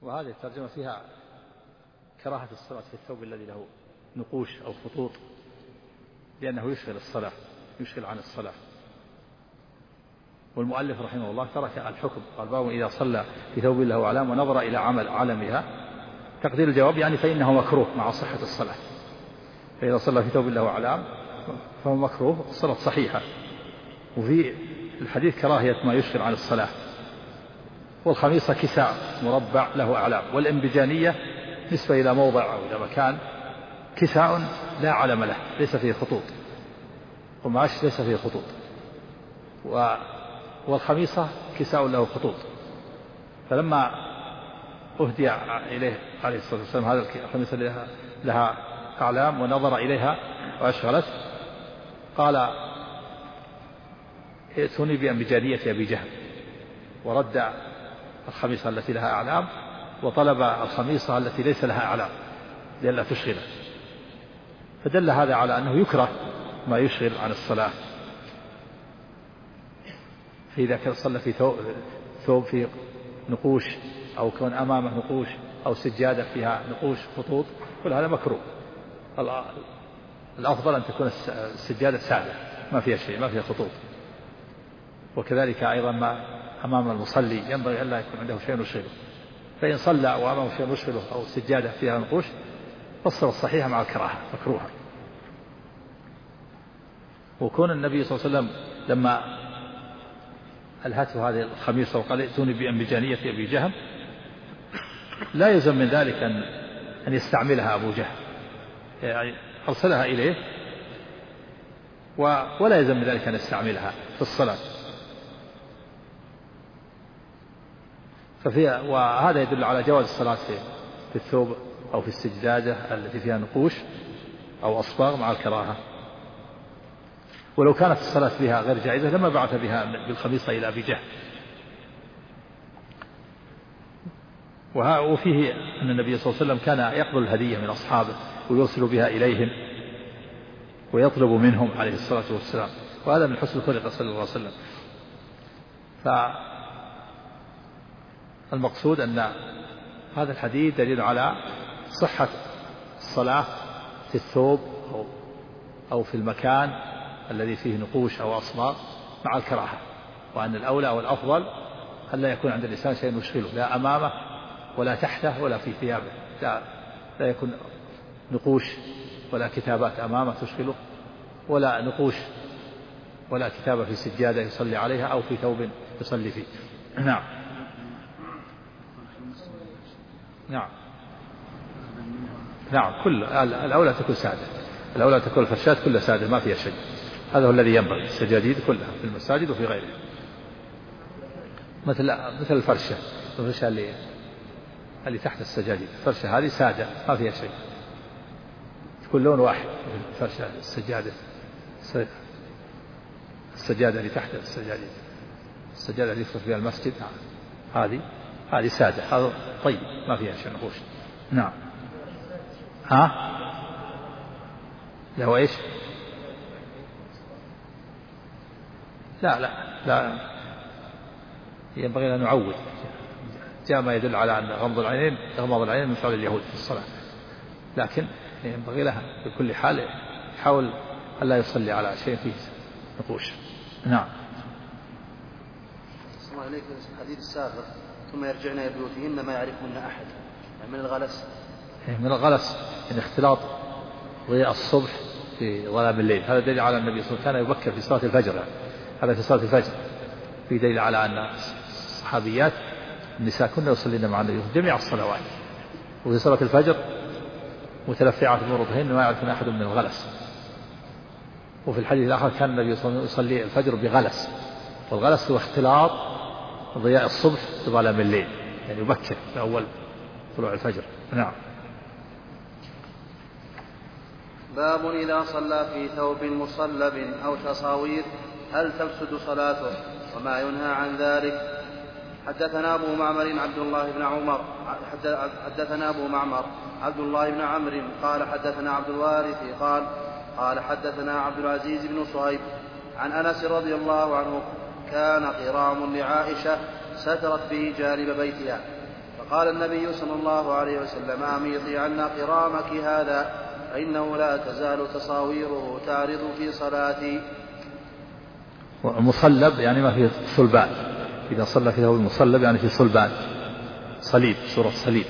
وهذه الترجمة فيها كراهة الصلاة في الثوب الذي له نقوش أو خطوط، لأنه يشغل الصلاة، يشغل عن الصلاة. والمؤلف رحمه الله ترك الحكم، قال باب إذا صلى في ثوب له علام ونظر إلى عمل علمها، تقدير الجواب يعني فإنه مكروه مع صحة الصلاة. فإذا صلى في ثوب له علام فهو مكروه، الصلاة صحيحة. وفي الحديث كراهية ما يشغل عن الصلاة. والخميصة كساء مربع له أعلام، والإنبجانية نسبة إلى موضع أو إلى مكان، كساء لا علم له ليس فيه خطوط، قماش ليس فيه خطوط. والخميصة كساء له خطوط. فلما أهدي إليه عليه الصلاة والسلام هذا الخميصة لها أعلام ونظر إليها وأشغلت، قال ائتوني بأنبجانية أبي جهل، ورد الخميصة التي لها أعلام وطلب الخميصة التي ليس لها أعلام لئلا تشغله. فدل هذا على أنه يكره ما يشغل عن الصلاة. فإذا كان صلى في ثوب في نقوش، أو كان أمامه نقوش، أو سجادة فيها نقوش خطوط، كل هذا مكروه. الأفضل أن تكون السجادة سادة ما فيها شيء، ما فيها خطوط. وكذلك أيضا ما أمام المصلي ينبغي ألا يكون عنده شيء يشغله. فإن صلى وأمامه شيء يشغله أو سجادة فيها نقوش فالصلاة الصحيحة مع الكراهة مكروهة. وكون النبي صلى الله عليه وسلم لما ألهته هذه الخميصة وقال ائتوني بأنبجانية أبي جهل، لا يلزم من ذلك أن يستعملها أبو جهل، يعني أرسلها إليه ولا يلزم من ذلك أن يستعملها في الصلاة. وهذا يدل على جواز الصلاة في الثوب أو في السجادة التي فيها نقوش أو أصباغ مع الكراهة. ولو كانت الصلاة بها غير جائزة لما بعث بها بالخميصة إلى أبي جهل. وفيه أن النبي صلى الله عليه وسلم كان يقبل الهدية من أصحابه ويرسل بها إليهم ويطلب منهم عليه الصلاة والسلام، وهذا من حسن الخلق صلى الله عليه وسلم. فالمقصود أن هذا الحديث دليل على صحة الصلاة في الثوب أو في المكان الذي فيه نقوش أو أصباغ مع الكراهة، وأن الأولى والأفضل أن لا يكون عند الإنسان شيء يشغله، لا أمامه ولا تحته ولا في ثيابه، لا يكون نقوش ولا كتابات أمامه تشغله، ولا نقوش ولا كتابة في سجادة يصلي عليها أو في ثوب يصلي فيه. نعم. نعم. نعم. كل الأولى تكون سادة، الأولى تكون الفرشات كلها سادة ما فيها شيء، هذا هو الذي ينبغي. السجاديد كلها في المساجد وفي غيرها مثل الفرشة اللي تحت السجاديد، الفرشة هذه سادة ما فيها شيء، تكون لون واحد. الفرشة السجادة اللي تحت السجاديد، السجادة اللي يصلي فيها المسجد هذه سادة، هذا طيب ما فيها شيء نقوش. نعم. لا هو إيش؟ لا ينبغي أن نعود. جاء ما يدل على أن غمض العينين من فعل اليهود في الصلاة، لكن ينبغي لها بكل حال يحاول ألا يصلي على شيء فيه نقوش. نعم. صلى الله عليك الحديث السابق ثم يرجعن إلى بيوتهن ما يعرفهن أحد، من الغلس. من الغلس يعني اختلاط ضياء الصبح في ظلام الليل، هذا دليل على النبي صلى الله عليه وسلم كان يبكر في صلاة الفجر. هذا في صلاة الفجر في دليل على أن الصحابيات النساء كنا يصلين مع النبي في جميع الصلوات، وفي صلاة الفجر متلفعات بمرضهن ما يعرفون أحد من الغلس. وفي الحديث الآخر كان النبي صلى الله عليه وسلم يصلي الفجر بغلس، والغلس هو اختلاط ضياء الصبح بظلام الليل، يعني يبكر في أول طلوع الفجر. نعم. باب إذا صلى في ثوب مصلب أو تصاوير هل تفسد صلاته وما ينهى عن ذلك. حدثنا أبو معمر عبد الله بن عمرو قال حدثنا عبد الوارث قال حدثنا عبد العزيز بن صهيب عن أنس رضي الله عنه كان قرام لعائشة سترت به جانب بيتها فقال النبي صلى الله عليه وسلم أميطي عنا قرامك هذا فإنه لا تزال تصاويره تعرض في صلاتي. مصلب يعني ما فيه صلبان، إذا صلى في ثوب مصلب يعني في صلبان، صليب، صورة صليب،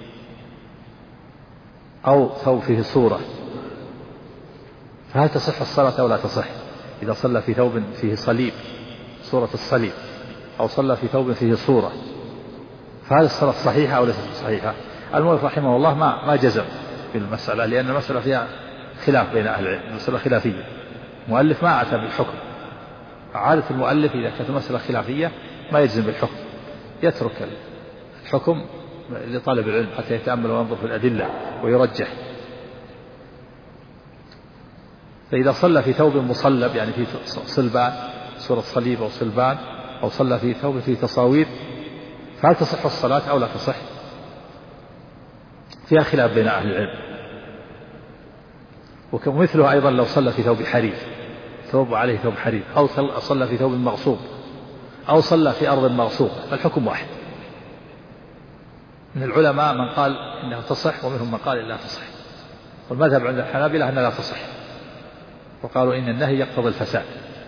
أو ثوب فيه صورة، فهل تصح الصلاة أو لا تصح؟ إذا صلى في ثوب فيه صليب، صورة الصليب، أو صلى في ثوب فيه صورة، فهل الصلاة صحيحة أو ليست صحيحة؟ المؤلف رحمه الله ما جزم في المسألة، لأن المسألة فيها خلاف بين أهل العلم، المسألة خلافية، المؤلف ما أتى بالحكم. عادة المؤلف إذا كانت المسألة خلافية ما يجزم بالحكم، يترك الحكم لطالب العلم حتى يتأمل وينظر في الأدلة ويرجح. فإذا صلى في ثوب مصلب يعني في صلبان، صورة صليب أو صلبان، أو صلى في ثوب فيه تصاوير، فهل تصح الصلاة أو لا تصح؟ فيها خلاف بين أهل العلم. ومثله أيضا لو صلى في ثوب حرير، ثوب عليه ثوب حرير، أو صلى في ثوب مغصوب، أو صلى في أرض مغصوبة، فالحكم واحد. من العلماء من قال إنها تصح، ومنهم من قال إنها تصح، والمذهب عند الحنابلة أنها لا تصح، وقالوا إن النهي يقتضي الفساد،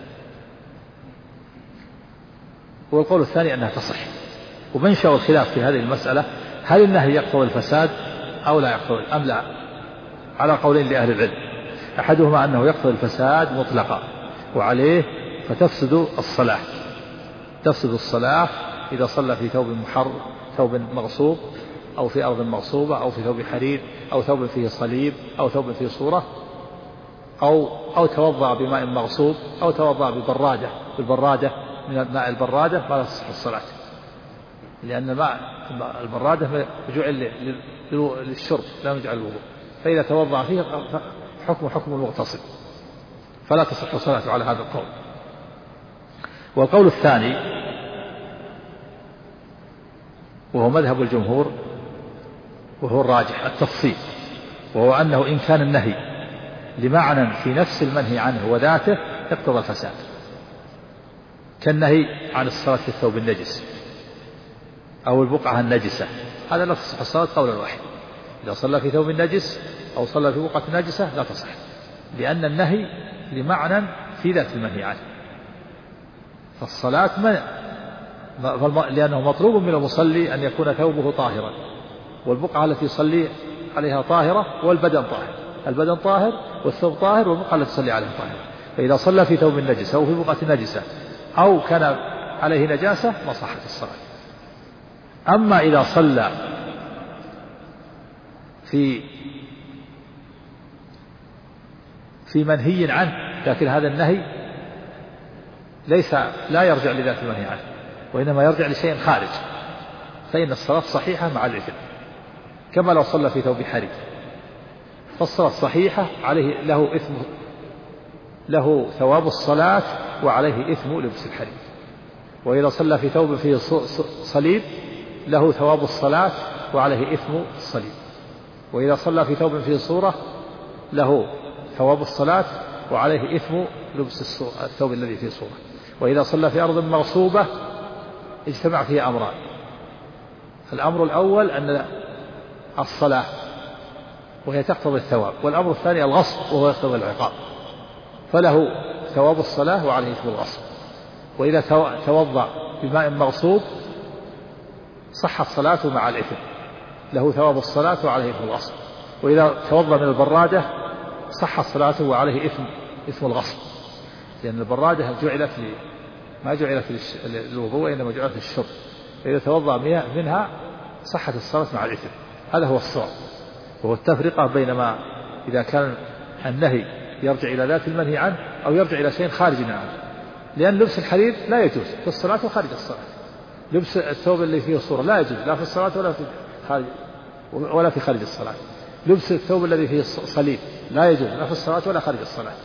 والقول الثاني أنها تصح. ومنشأ الخلاف في هذه المسألة هل النهي يقتضي الفساد أو لا يقتضي أم لا، على قولين لأهل العلم، أحدهما أنه يقتضي الفساد مطلقا وعليه فتفسد الصلاة، تفسد الصلاة إذا صلى في ثوب ثوب مغصوب، أو في أرض مغصوبة، أو في ثوب حرير، أو ثوب فيه صليب، أو ثوب فيه صورة، أو توضأ بماء مغصوب، أو توضأ بالبرادة من ماء البرادة، فلا تصح الصلاة، لأن ماء البرادة جعل للشرب لا يجعل للوضوء، فإذا توضأ فيه حكم المغتصب، فلا تصح الصلاة على هذا القول. والقول الثاني وهو مذهب الجمهور وهو الراجح التفصيل، وهو أنه إن كان النهي لمعنى في نفس المنهي عنه وذاته يقتضى الفساد، كالنهي عن الصلاة في الثوب النجس أو البقعة النجسة، هذا لا تصح الصلاة قولا واحد. إذا صلى في ثوب النجس أو صلى في بقعة نجسة لا تصح، لأن النهي لمعنى في ذات المنهي عنه، فالصلاة لأنه مطلوب من المصلي أن يكون ثوبه طاهرا، والبقعة التي يصلي عليها طاهرة، والبدن طاهر، البدن طاهر والثوب طاهر، والبقعة التي يصلي عليها طاهرة. فإذا صلى في ثوب النجس أو في بقعة نجسة أو كان عليه نجاسة ما صحت الصلاة. أما إذا صلى في منهي عنه، لكن هذا النهي لا يرجع لذات المنهي عنه، وإنما يرجع لشيء خارج، فإن الصلاة صحيحة مع الإثم، كما لو صلى في ثوب حرير، فالصلاة صحيحة، عليه له ثواب الصلاة وعليه إثم لبس الحرير. وإذا صلى في ثوب فيه صليب له ثواب الصلاة وعليه إثم الصليب. وإذا صلى في ثوب فيه صورة له ثواب الصلاة وعليه إثم لبس الثوب الذي فيه صورة. وإذا صلى في أرض مغصوبة اجتمع فيه أمران: الأمر الأول أن الصلاة وهي تقتضي الثواب، والأمر الثاني الغصب وهو يقتضي العقاب، فله ثواب الصلاة وعليه إثم الغصب. وإذا توضأ بماء مغصوب صحت صلاته مع الإثم، له ثواب الصلاة وعليه إثم الغصب. وإذا توضأ من البرادة صحت صلاته وعليه إثم الغصب، لأن البرادة ما جعلت للوضوء وإنما جعلت للشرب، فإذا توضأ منها صحت الصلاة مع الإثم. هذا هو الصواب، وهو التفرقة بينما إذا كان النهي يرجع إلى ذات المنهي عنه أو يرجع إلى شيء خارج عنه، لأن لبس الحرير لا يجوز في الصلاة وخارج الصلاة. لبس الثوب اللي فيه صورة لا يجوز لا في الصلاة ولا في خارج الصلاة. لبس الثوب الذي فيه صليب لا يجوز لا في الصلاة ولا خارج الصلاة،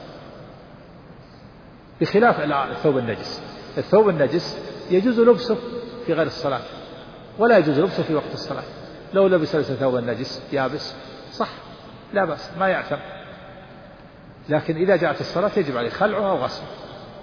بخلاف الثوب النجس. الثوب النجس يجوز لبسه في غير الصلاة ولا يجوز لبسه في وقت الصلاة. لو لبس ثوب النجس يابس صح لا بأس، ما يعثم، لكن إذا جاءت الصلاة يجب عليه خلعها وغسله،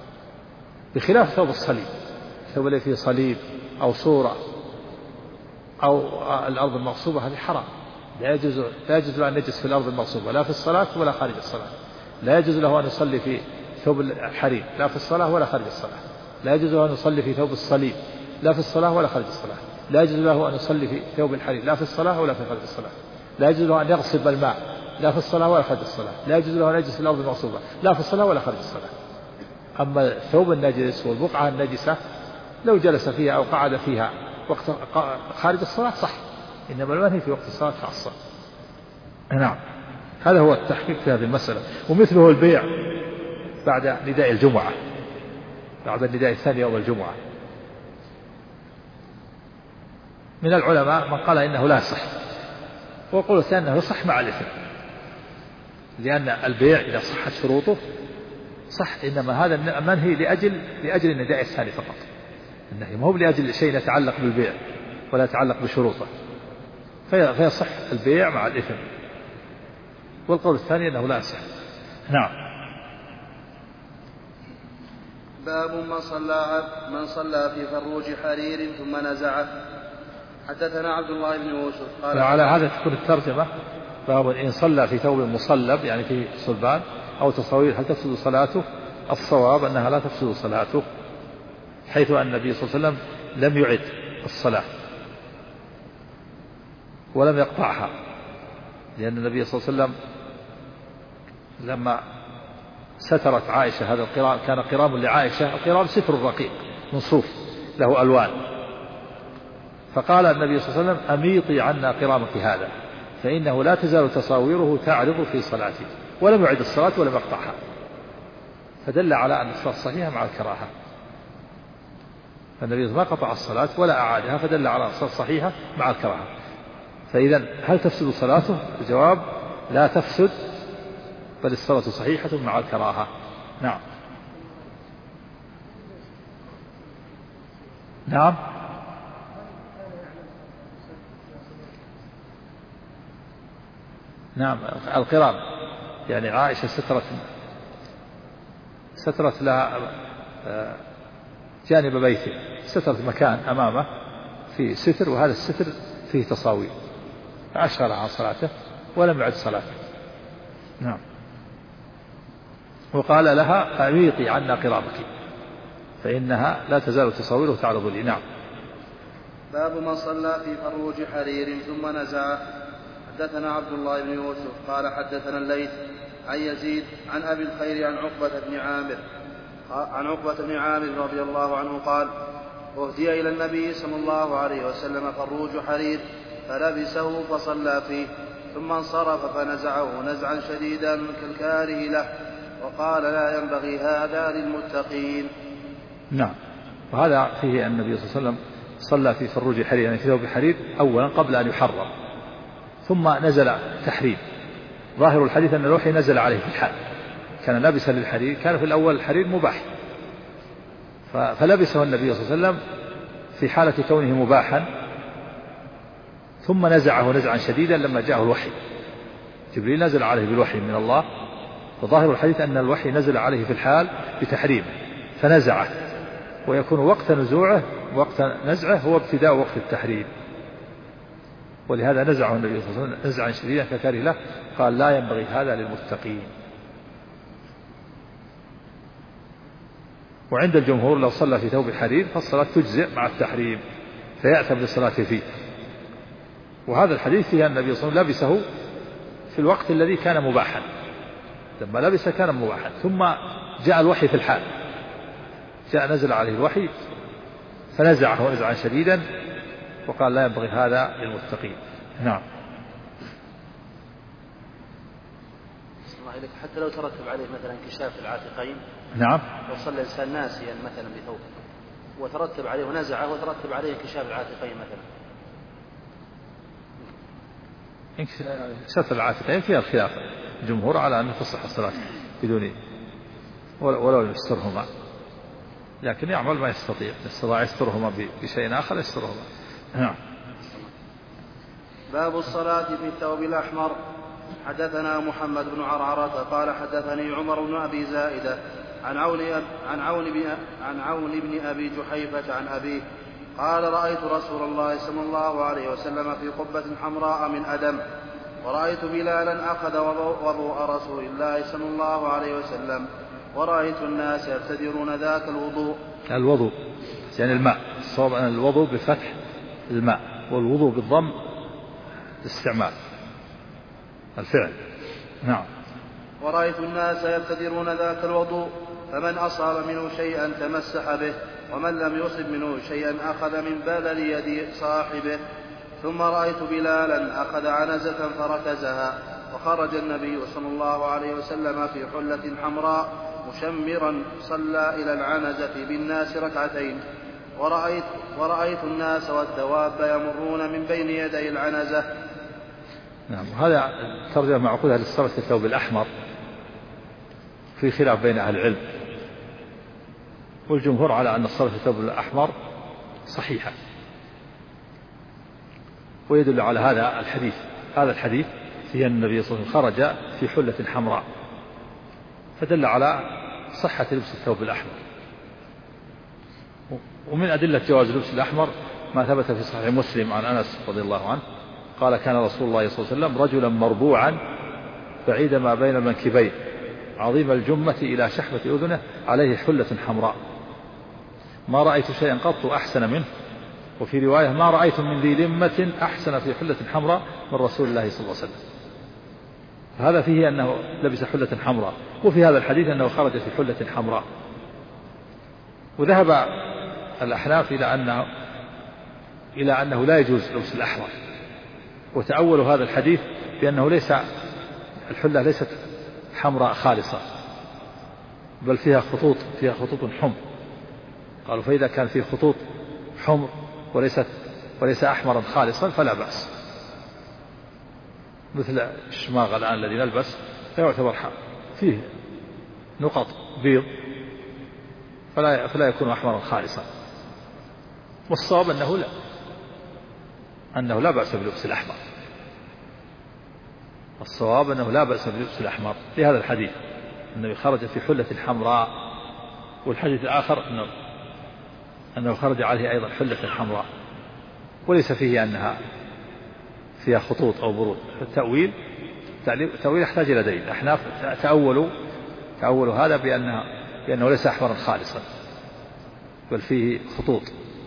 بخلاف ثوب الصليب، الثوب الذي فيه صليب أو صورة أو الأرض المغصوبة هذه حرام، لا يجوز له أن يجلس في الأرض المغصوبة لا في الصلاة ولا خارج الصلاة. لا يجوز له أن يصلي في ثوب الحرير لا في الصلاة ولا خارج الصلاة. لا يجوز له أن يصلي في ثوب الصليب لا في الصلاة ولا خارج الصلاة. لا يجوز له أن يصلي في ثوب الحرير لا في الصلاة ولا في خارج الصلاة. لا يجوز له أن يغصب الماء لا في الصلاة ولا خارج الصلاة. لا يجوز له أن يجلس في الأرض المغصوبة لا في الصلاة ولا خارج الصلاة. أما الثوب النجس والبقعة النجسة لو جلس فيها أو قعد فيها وقت خارج الصلاة صح، إنما المنهي في وقت الصلاة خاصة. نعم، هذا هو التحقيق في هذه المسألة. ومثله البيع بعد نداء الجمعة، بعد النداء الثاني يوم الجمعة. من العلماء من قال إنه لا يصح، ويقول الثاني أنه يصح مع الإثم، لأن البيع إذا صحت شروطه صح، إنما هذا منهي لأجل النداء الثاني فقط. النهي ما هو لأجل شيء يتعلق بالبيع ولا يتعلق بشروطه، فيصح البيع مع الإثم. والقول الثاني أنه لا يصح. نعم. باب من صلى في فروج حرير ثم نزعه. حدثنا عبد الله بن يوسف قال على هذا تكون الترجمة باب إن صلى في ثوب مصلب يعني في صلبان أو تصاوير هل تفسد صلاته؟ الصواب أنها لا تفسد صلاته، حيث أن النبي صلى الله عليه وسلم لم يعد الصلاة ولم يقطعها، لأن النبي صلى الله عليه وسلم لما سترت عائشة هذا القرام، كان قرام لعائشة، القرام ستر رقيق من صوف له ألوان، فقال النبي صلى الله عليه وسلم أميطي عنا قرامك هذا فإنه لا تزال تصاويره تعرض في صلاتي، ولم يعد الصلاة ولم يقطعها، فدل على أن الصلاة صحيحة مع الكراهة. فالنبي ما قطع الصلاة ولا أعادها، فدل على الصلاة صحيحة مع الكراهة. فإذا هل تفسد صلاته؟ الجواب لا تفسد، بل الصلاة صحيحة مع الكراهة. نعم. نعم. نعم القرام يعني عائشة سترت لها جانب بيته، سترت مكان أمامه في ستر، وهذا الستر فيه تصاوير، فأشغل عن صلاته ولم يعد صلاته. نعم. وقال لها أميطي عنا قرامك فإنها لا تزال تصاويره تعرض لي. نعم. باب من صلى في فروج حرير ثم نزعه. حدثنا عبد الله بن يوسف قال حدثنا الليث عن يزيد عن أبي الخير عن عقبة بن عامر رضي الله عنه قال أهدي إلى النبي صلى الله عليه وسلم فروج حرير فلبسه فصلى فيه ثم انصرف فنزعه نزعا شديدا كالكاره له وقال لا ينبغي هذا للمتقين. نعم. وهذا فيه أن النبي صلى الله عليه وسلم صلى في فروج حرير يعني في ثوب حرير أولا قبل أن يحرم، ثم نزل تحريم. ظاهر الحديث أن الوحي نزل عليه في الحال، كان لابسا للحرير، كان في الأول الحرير مباح فلبسه النبي صلى الله عليه وسلم في حالة كونه مباحا، ثم نزعه نزعا شديدا لما جاءه الوحي، جبريل نزل عليه بالوحي من الله، فظاهر الحديث أن الوحي نزل عليه في الحال بتحريمه فنزعه، ويكون وقت نزوعه وقت نزعه هو ابتداء وقت التحريم، ولهذا نزعه النبي صلى الله عليه وسلم نزعا شديدا ككاره له، قال لا ينبغي هذا للمتقين. وعند الجمهور لو صلى في ثوب حرير فالصلاة تجزئ مع التحريم فيأثم بالصلاة فيه. وهذا الحديث فيه النبي صلى الله عليه وسلم لبسه في الوقت الذي كان مباحا، لما لبس كان مباحا، ثم جاء الوحي في الحال، جاء نزل عليه الوحي فنزعه نزعا شديدا وقال لا ينبغي هذا للمتقين. نعم. حتى لو ترتب عليه مثلا انكشاف العاتقين. نعم. لو صلى الإنسان ناسيا مثلا بثوب وترتب عليه ونزعه وترتب عليه انكشاف العاتقين مثلا. انكشاف العاتقين فيها الخلاف، الجمهور على أن تصح الصلاة بدون ولو يسترهما، لكن يعمل ما يستطيع، استطاع يسترهما بشيء آخر يسترهما. نعم. باب الصلاة في الثوب الأحمر. حدثنا محمد بن عرعرة قال حدثني عمر بن أبي زائدة عن عون بن أبي جحيفة عن أبيه قال رأيت رسول الله صلى الله عليه وسلم في قبة حمراء من أدم، ورأيت بلالا أخذ وضوء رسول الله صلى الله عليه وسلم، ورأيت الناس يبتدرون ذاك الوضوء يعني الماء، الصواب أن الوضوء بفتح الماء، والوضوء بالضم استعمال الفعل. نعم. ورأيت الناس يبتدرون ذاك الوضوء، فمن أصاب منه شيئا تمسح به، ومن لم يصب منه شيئا أخذ من بلل يد صاحبه. ثم رأيت بلالا أخذ عنزة فركزها، وخرج النبي صلى الله عليه وسلم في حلة حمراء مشمرا، صلى إلى العنزة بالناس ركعتين. ورأيت الناس والدواب يمرون من بين يدي العنزة. نعم. هذا ترجمة معقولة للصلاة في الثوب الأحمر، في خلاف بين أهل العلم، والجمهور على أن الصلاة في الثوب الأحمر صحيحة، ويدل على هذا الحديث فيه أن النبي صلى الله عليه وسلم خرج في حلة حمراء، فدل على صحة لبس الثوب الأحمر. ومن أدلة جواز لبس الأحمر ما ثبت في صحيح مسلم عن أنس رضي الله عنه قال كان رسول الله صلى الله عليه وسلم رجلا مربوعا بعيد ما بين المنكبين، عظيم الجمة إلى شحمة أذنه، عليه حلة حمراء، ما رأيت شيئا قط أحسن منه. وفي رواية ما رأيت من ذي لمة أحسن في حلة حمراء من رسول الله صلى الله عليه وسلم. هذا فيه أنه لبس حلة حمراء، وفي هذا الحديث أنه خرج في حلة حمراء. وذهب الأحناف إلى أنه لا يجوز لبس الأحمر، وتأولوا هذا الحديث بأنه الحلة ليست حمراء خالصة، بل فيها خطوط حمر. قالوا فإذا كان فيه خطوط حمر وليس أحمرا خالصا فلا بأس، مثل الشماغ الآن الذي نلبس فيعتبر فيه نقط بيض فلا يكون أحمرا خالصا. والصواب أنه لا بأس بلبس الأحمر، الصواب أنه لا بأس بلبس الأحمر لهذا الحديث النبي خرج في حلة حمراء. والحديث الآخر أنه خرج عليه أيضا حلة حمراء، وليس فيه أنها فيها خطوط أو برود. التأويل يحتاج إلى دليل. الأحناف تأولوا هذا بأنه ليس أحمرا خالصا بل فيه خطوط.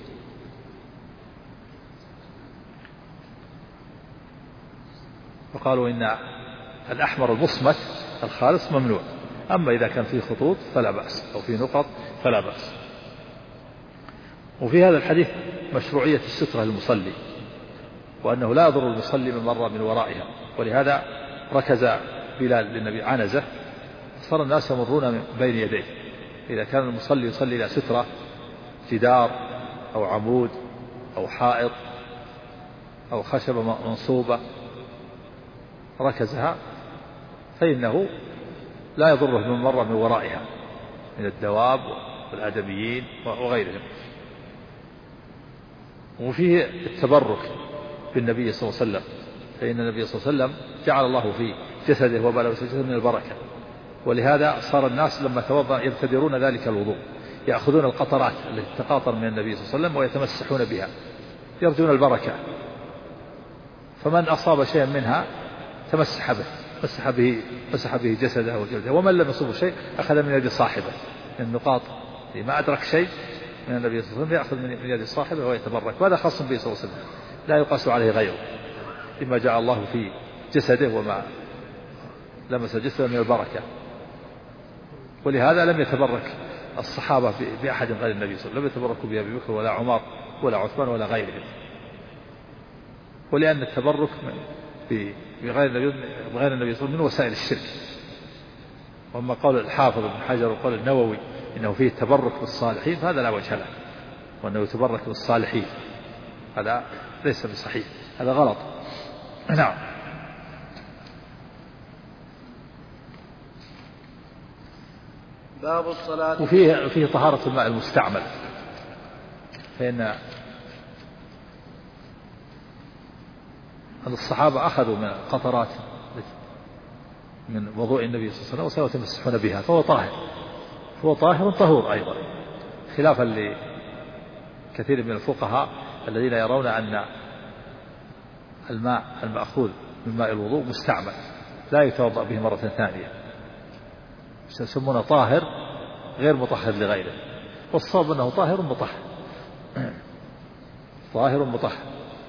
وقالوا إن الأحمر المصمت الخالص ممنوع، أما إذا كان فيه خطوط فلا بأس، أو فيه نقط فلا بأس. وفي هذا الحديث مشروعية السترة للمصلي، وأنه لا يضر المصلي من مر من ورائها، ولهذا ركز بلال للنبي عنزة، صار الناس يمرون من بين يديه. إذا كان المصلي يصلي إلى سترة، جدار أو عمود أو حائط أو خشبة منصوبة ركزها، فإنه لا يضره من مر من ورائها من الدواب والآدميين وغيرهم. وفيه التبرك بالنبي صلى الله عليه وسلم، فإن النبي صلى الله عليه وسلم جعل الله في جسده وبلغ جسده من البركة، ولهذا صار الناس لما توضأ يبتدرون ذلك الوضوء، يأخذون القطرات التي تقاطر من النبي صلى الله عليه وسلم ويتمسحون بها يرجون البركة، فمن أصاب شيئا منها تمسح به، مسح به جسده وجلده، ومن لم يصب شيء أخذ من يد صاحبه من النقاط، ما أدرك شيء من النبي صلى الله عليه وسلم يأخذ من يد صاحبه ويتبرك. وهذا خاص به صلى الله عليه وسلم، لا يقاس عليه غيره، لما جعل الله في جسده وما لمس جسده من البركة. ولهذا لم يتبرك الصحابة بأحد غير النبي صلى الله عليه وسلم، لم يتبركوا بأبي بكر ولا عمر ولا عثمان ولا غيرهم، ولأن التبرك بغير النبي صلى الله عليه وسلم من وسائل الشرك. وأما قول الحافظ ابن حجر وقول النووي إنه فيه التبرك بالصالحين فهذا لا وجه له، وأنه يتبرك بالصالحين هذا ليس بصحيح، هذا غلط. نعم. باب الصلاة. وفيه طهارة الماء المستعمل، فإن الصحابة أخذوا من قطرات من وضوء النبي صلى الله عليه وسلم وسلم يتمسحون بها، فهو طاهر طهور أيضا، خلافا كثير من الفقهاء الذين يرون أن الماء المأخوذ من ماء الوضوء مستعمل لا يتوضأ به مرة ثانية، يسمونه طاهر غير مطهر لغيره، والصواب أنه طاهر مطهر، طاهر مطهر،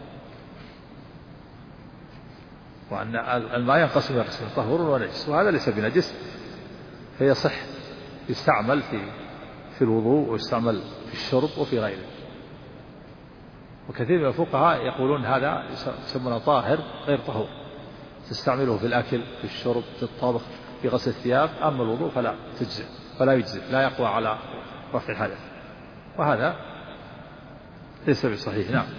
وأن الماء ينقسم إلى قسمين طهور ونجس، وهذا ليس بنجس، فيصح يستعمل في الوضوء ويستعمل في الشرب وفي غيره. وكثير من الفقهاء يقولون هذا يسمونه طاهر غير طهور، تستعمله في الأكل في الشرب في الطبخ في غسل الثياب، أما الوضوء فلا تجزئ فلا يجزئ، لا يقوى على رفع الحدث، وهذا ليس بصحيح. نعم.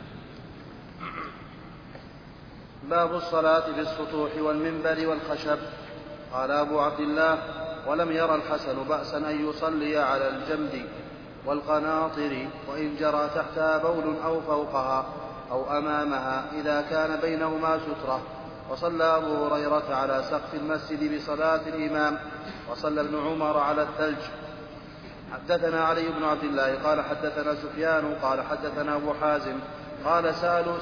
باب الصلاة في السطوح والمنبر والخشب. قال أبو عبد الله: ولم ير الحسن بأسا أن يصلي على الجمد والقناطر وإن جرى تحتها بول أو فوقها أو أمامها إذا كان بينهما سترة. وصلى أبو هريرة على سقف المسجد بصلاة الإمام، وصلى ابن عمر على الثلج. حدثنا علي بن عبد الله قال حدثنا سفيان قال حدثنا أبو حازم قال سألوا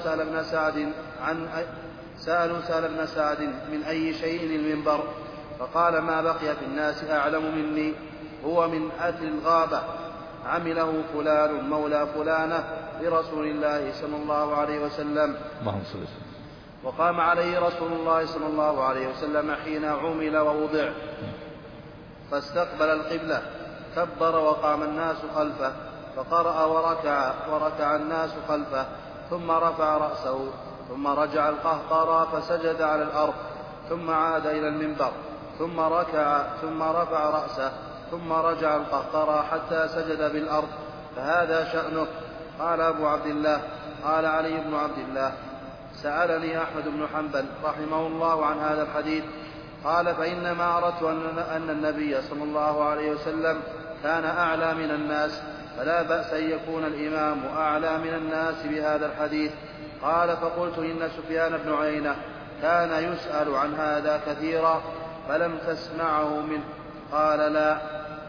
سهل بن سعد من أي شيء المنبر، فقال: ما بقي في الناس أعلم مني، هو من أهل الغابة، عمله فلان مولى فلانة لرسول الله صلى الله عليه وسلم. وقام عليه رسول الله صلى الله عليه وسلم حين عمل ووضع، فاستقبل القبلة، كبر وقام الناس خلفه، فقرأ وركع الناس خلفه، ثم رفع رأسه، ثم رجع القهقرى فسجد على الأرض، ثم عاد إلى المنبر، ثم ركع، ثم رفع رأسه، ثم رجع القهقرى حتى سجد بالأرض، فهذا شأنه. قال أبو عبد الله: قال علي بن عبد الله: سألني أحمد بن حنبل رحمه الله عن هذا الحديث، قال: فإنما أردت أن النبي صلى الله عليه وسلم كان أعلى من الناس، فلا بأس أن يكون الإمام أعلى من الناس بهذا الحديث. قال: فقلت: إن سفيان بن عيينة كان يسأل عن هذا كثيرا، فلم تسمعه منه. قال: لا.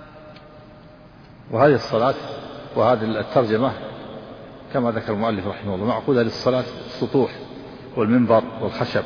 وهذه الصلاة وهذه الترجمة كما ذكر المؤلف رحمه الله معقودة للصلاة السطوح والمنبر والخشب.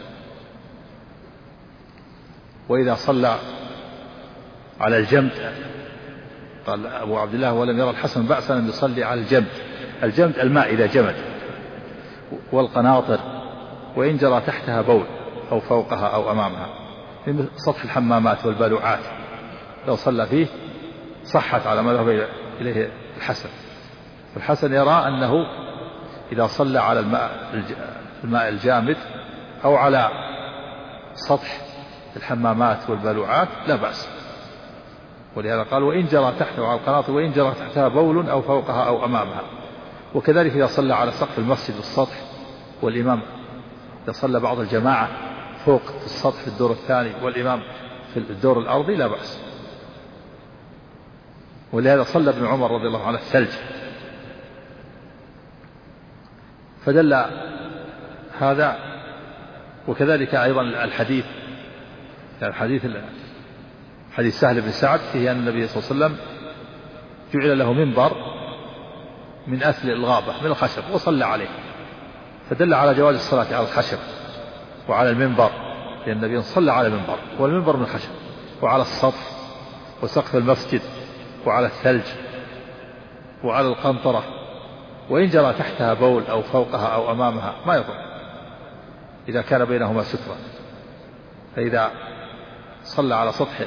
وإذا صلى على الجمد، قال أبو عبد الله: ولم يرى الحسن بأسا أن يصلي على الجمد. الجمد الماء إذا جمد، والقناطر وإن جرى تحتها بول أو فوقها أو أمامها، من سطح الحمامات والبالوعات، لو صلى فيه صحت على ما ذهب إليه الحسن. الحسن يرى أنه إذا صلى على الماء الجامد أو على سطح الحمامات والبالوعات لا بأس، ولهذا قال: وإن جرى تحته على القناطر وإن جرى تحتها بول أو فوقها أو أمامها. وكذلك إذا صلى على سقف المسجد والسطح، والإمام إذا صلى بعض الجماعة فوق في السطح في الدور الثاني والإمام في الدور الأرضي لا بأس. ولهذا صلى ابن عمر رضي الله عنه الثلج، فدل هذا. وكذلك أيضا الحديث حديث سهل بن سعد فيه أن النبي صلى الله عليه وسلم جعل له منبر من أثل الغابة من الخشب وصلى عليه، فدل على جواز الصلاة على الخشب وعلى المنبر، لأن النبي صلى على المنبر والمنبر من الخشب، وعلى السطح وسقف المسجد وعلى الثلج وعلى القنطرة، وإن جرى تحتها بول أو فوقها أو أمامها ما يضر إذا كان بينهما سترة. فإذا صلى على سطح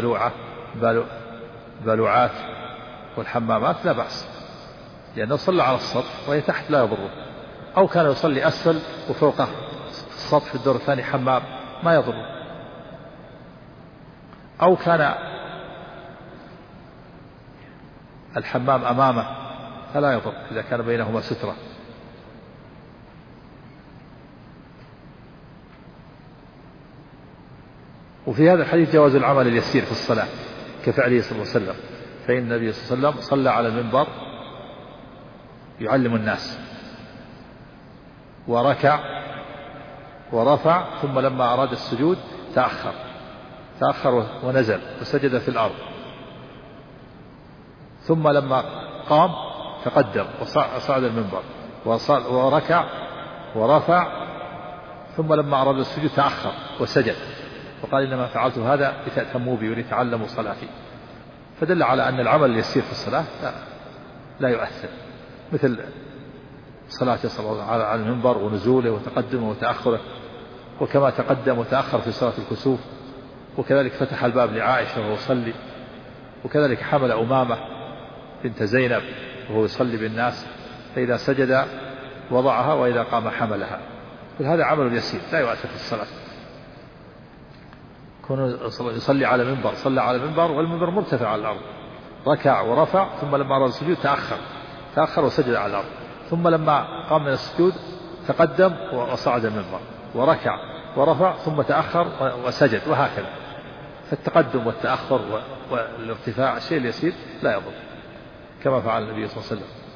البالوعات والحمامات لا بأس، لأنه صلى على السطح وهي تحت لا يضره، أو كان يصلي أسفل وفوقه السطح في الدور الثاني حمام ما يضره، أو كان الحمام أمامه فلا يضر إذا كان بينهما سترة. وفي هذا الحديث جواز العمل اليسير في الصلاة كفعله صلى الله عليه وسلم، فإن النبي صلى الله عليه وسلم صلى على المنبر يعلم الناس، وركع ورفع، ثم لما أراد السجود تأخر ونزل وسجد في الأرض، ثم لما قام تقدم وصعد المنبر وركع ورفع، ثم لما أراد السجود تأخر وسجد، وقال إنما فعلت هذا لتأتموا بي ولتعلموا صلاتي. فدل على أن العمل اليسير في الصلاة لا يؤثر، مثل صلاته صلى الله عليه وسلم على المنبر ونزوله وتقدمه وتأخره، وكما تقدم وتأخر في صلاة الكسوف، وكذلك فتح الباب لعائشة وهو يصلي، وكذلك حمل أمامة بنت زينب وهو يصلي بالناس، فإذا سجد وضعها وإذا قام حملها. هذا عمل يسير لا يؤثر في الصلاة. كون يصلي على منبر، صلى على المنبر والمنبر مرتفع على الأرض، ركع ورفع، ثم لما أراد السجود تأخر وسجد على الأرض، ثم لما قام من السجود تقدم وصعد المنبر وركع ورفع، ثم تأخر وسجد، وهكذا. فالتقدم والتأخر والارتفاع الشيء اليسير لا يضر، كما فعل النبي صلى الله عليه وسلم.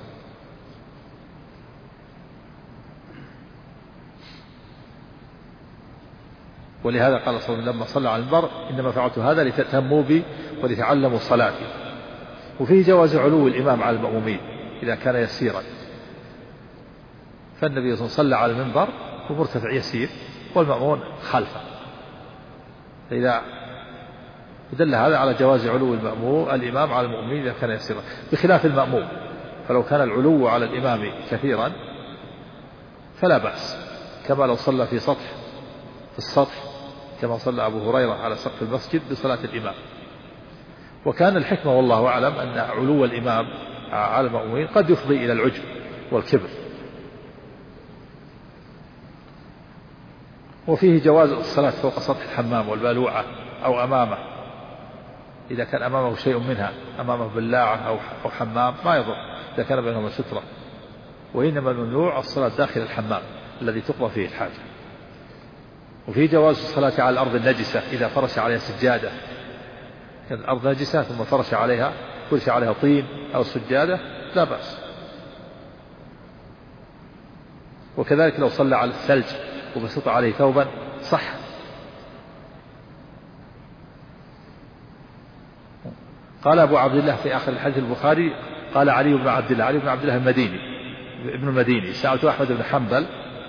ولهذا قال صلى الله عليه وسلم لما صلى على المنبر إنما فعلت هذا لتأتموا بي ولتعلموا صلاتي. وفيه جواز علو الإمام على المأمومين إذا كان يسيرا، فالنبي صلى الله عليه وسلم صلى على المنبر ومرتفع يسير والمأمون خلفه، فإذا دل هذا على جواز علو الإمام على المأمومين إذا كان يسيرا، بخلاف المأموم، فلو كان العلو على الإمام كثيرا فلا بأس، كما لو صلى في السطح كما صلى أبو هريرة على سقف المسجد بصلاة الإمام. وكان الحكمة والله أعلم أن علو الإمام على المأمومين قد يفضي إلى العجب والكبر. وفيه جواز الصلاة فوق سطح الحمام والبالوعة أو أمامه، إذا كان أمامه شيء منها، أمامه بلاعة أو حمام ما يضر إذا كان بينهما سترة. وإنما الممنوع الصلاة داخل الحمام الذي تقضى فيه الحاجة. وفي جواز الصلاة على الأرض النجسة إذا فرش عليها سجادة، كانت الأرض نجسة ثم فرش عليها طين أو سجادة لا بأس. وكذلك لو صلى على الثلج وبسط عليه ثوبا صح. قال أبو عبد الله في آخر الحديث البخاري قال علي بن عبد الله ابن المديني سألت أحمد بن حنبل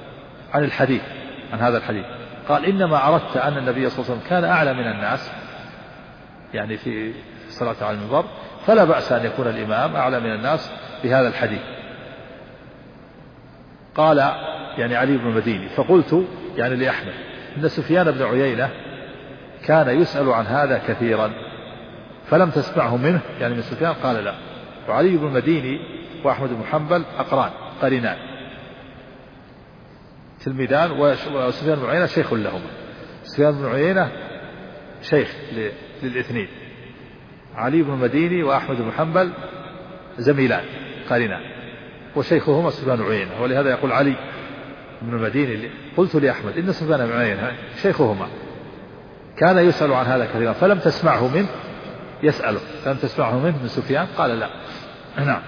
عن هذا الحديث، قال إنما أردت أن النبي صلى الله عليه وسلم كان أعلى من الناس، يعني في الصلاة على المنبر، فلا بأس أن يكون الإمام أعلى من الناس بهذا الحديث. قال يعني علي بن المديني، فقلت يعني لأحمد إن سفيان بن عيينة كان يسأل عن هذا كثيرا فلم تسمعه منه، يعني من سفيان؟ قال لا. وعلي بن المديني وأحمد بن حنبل قرينان تلميذان، وسفيان بن عيينة شيخ لهما. سفيان بن عيينة شيخ للاثنين، علي بن المديني وأحمد بن حنبل زميلان قرينان، وشيخهما سفيان بن عيينة. ولهذا يقول علي بن المديني قلت لأحمد إن سفيان بن عيينة شيخهما كان يسأل عن هذا كثيرا فلم تسمعه منه يسأله، فلم تسمعه منه من سفيان؟ قال لا. نعم.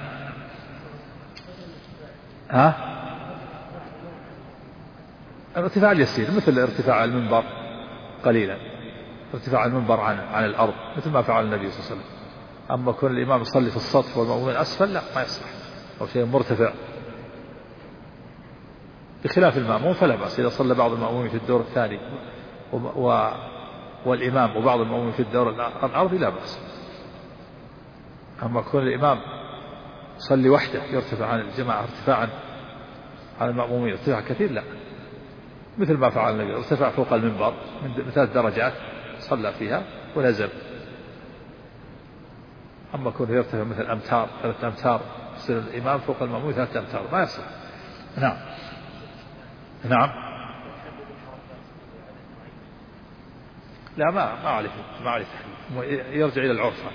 الارتفاع اليسير مثل ارتفاع المنبر قليلا، ارتفاع المنبر عن الأرض مثل ما فعل النبي صلى الله عليه وسلم. أما كون الإمام يصلي في السطح والمأمومين أسفل لا، ما يصلح، أو شيء مرتفع. بخلاف المأموم فلا بأس إذا صلى بعض المأمومين في الدور الثاني والإمام وبعض المأمومين في الدور الأرضي لا بأس. أما كون الإمام يصلي وحده يرتفع عن الجماعة ارتفاعا عن المأمومين ارتفاع كثير لا، مثل ما فعل النبي، ارتفع فوق المنبر من 3 درجات صلى فيها ونزل. أما كون يرتفع مثل 3 أمتار يصير الإمام فوق المأموم 3 أمتار ما يصح. نعم. لا ما عليه تحديد، يرجع إلى العرف.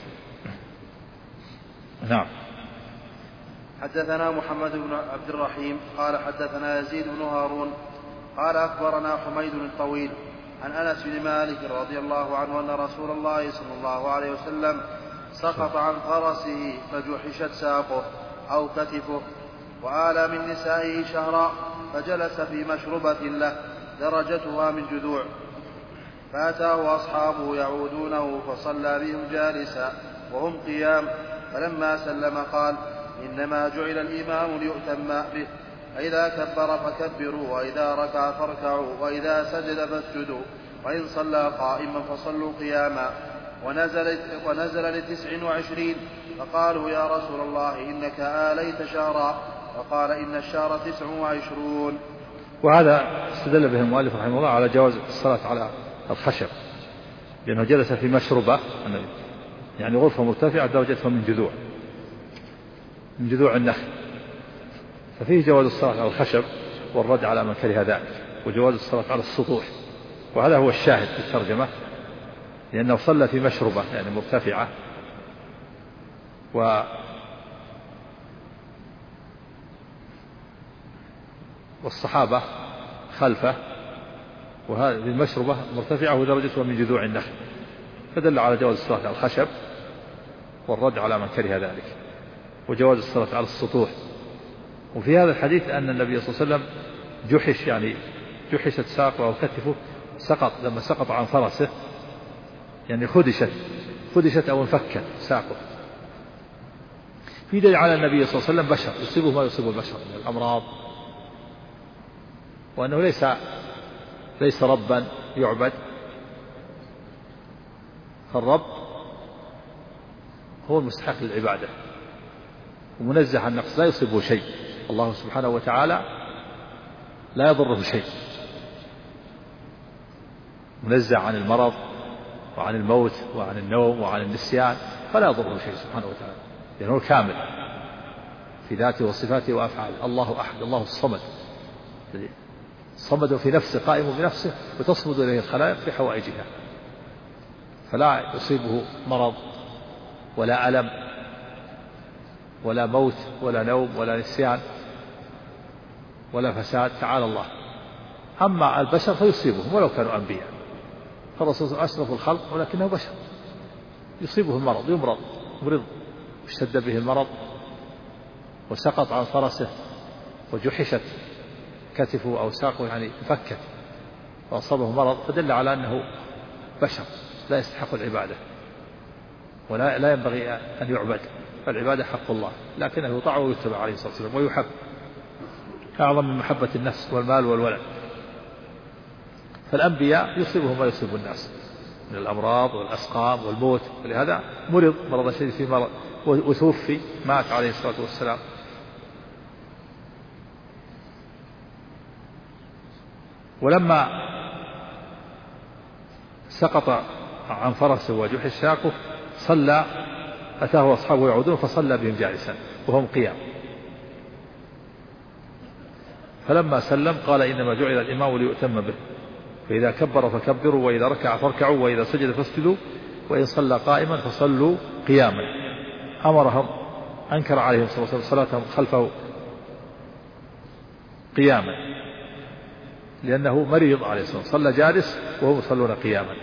نعم. حدثنا محمد بن عبد الرحيم قال حدثنا يزيد بن هارون قال أخبرنا حميد الطويل عن أنس بن مالك رضي الله عنه أن رسول الله صلى الله عليه وسلم سقط عن فرسه فجحشت ساقه أو كتفه، وآلى من نسائه شهرا، فجلس في مشربة له درجتها من جذوع، فأتاه أصحابه يعودونه فصلى بهم جالسا وهم قيام، فلما سلم قال: إنما جعل الإمام ليؤتم به، فإذا كبر فكبروا، وإذا ركع فاركعوا، وإذا سجد فاسجدوا، وإن صلى قائما فصلوا قياما. ونزل ل29 فقالوا يا رسول الله إنك آليت شهرا، فقال إن الشهر 29. وهذا استدل به المؤلف رحمه الله على جواز الصلاة على الخشب، لأنه جلس في مشربة يعني غرفة مرتفعة درجتها من جذوع النخل، ففيه جواز الصلاة على الخشب والرد على من كره ذلك، وجواز الصلاة على السطوح. وهذا هو الشاهد في الترجمة، لأنه صلى في مشربة يعني مرتفعة، والصحابة خلفه، وهذه المشربة مرتفعة ودرجتها من جذوع النخل، فدل على جواز الصلاة على الخشب والرد على من كره ذلك، وجواز الصلاة على السطوح. وفي هذا الحديث أن النبي صلى الله عليه وسلم جحش، يعني جحشت ساقه وكتفه، سقط لما سقط عن فرسه، يعني خدشت أو انفكت ساقه. في دليل على النبي صلى الله عليه وسلم بشر يصيبه ما يصيب البشر من الأمراض، وأنه ليس ربا يعبد، فالرب هو المستحق للعبادة ومنزه عن النقص، لا يصيبه شيء، الله سبحانه وتعالى لا يضره شيء، منزه عن المرض وعن الموت وعن النوم وعن النسيان، فلا يضره شيء سبحانه وتعالى، لأنه كامل في ذاته وصفاته وأفعاله. الله أحد، الله الصمد، صمد في نفسه، قائم بنفسه، وتصمد إليه الخلائق في حوائجها، فلا يصيبه مرض ولا ألم ولا موت ولا نوم ولا نسيان ولا فساد، تعالى الله. أما البشر فيصيبهم ولو كانوا أنبياء، فالرسول أشرف الخلق ولكنه بشر، يصيبه المرض، مرض واشتد به المرض وسقط عن فرسه وجحشت كتفه أو ساقه، يعني فكت وأصابه مرض، فدل على أنه بشر لا يستحق العبادة ولا ينبغي أن يعبد، فالعبادة حق الله، لكنه يطاع ويتبع عليه الصلاة والسلام ويحب، أعظم من محبة النفس والمال والولد. فالأنبياء يصيبهم ما يصيب الناس من الأمراض والأسقام والموت، ولهذا مرض شديد في مرض وتوفي، مات عليه الصلاة والسلام. ولما سقط عن فرسه وجحش ساقه صلى، أتاه أصحابه يعودون فصلى بهم جالسا وهم قيام، فلما سلم قال إنما جعل الإمام ليؤتم به، فإذا كبر فكبروا، وإذا ركع فاركعوا، وإذا سجد فاسجدوا، وإن صلى قائما فصلوا قياما. أمرهم، أنكر عليهم صلى الله عليه وسلم صلاتهم خلفه قياما، لأنه مريض عليه الصلاة والسلام، صلى جالس وهم يصلون قياما،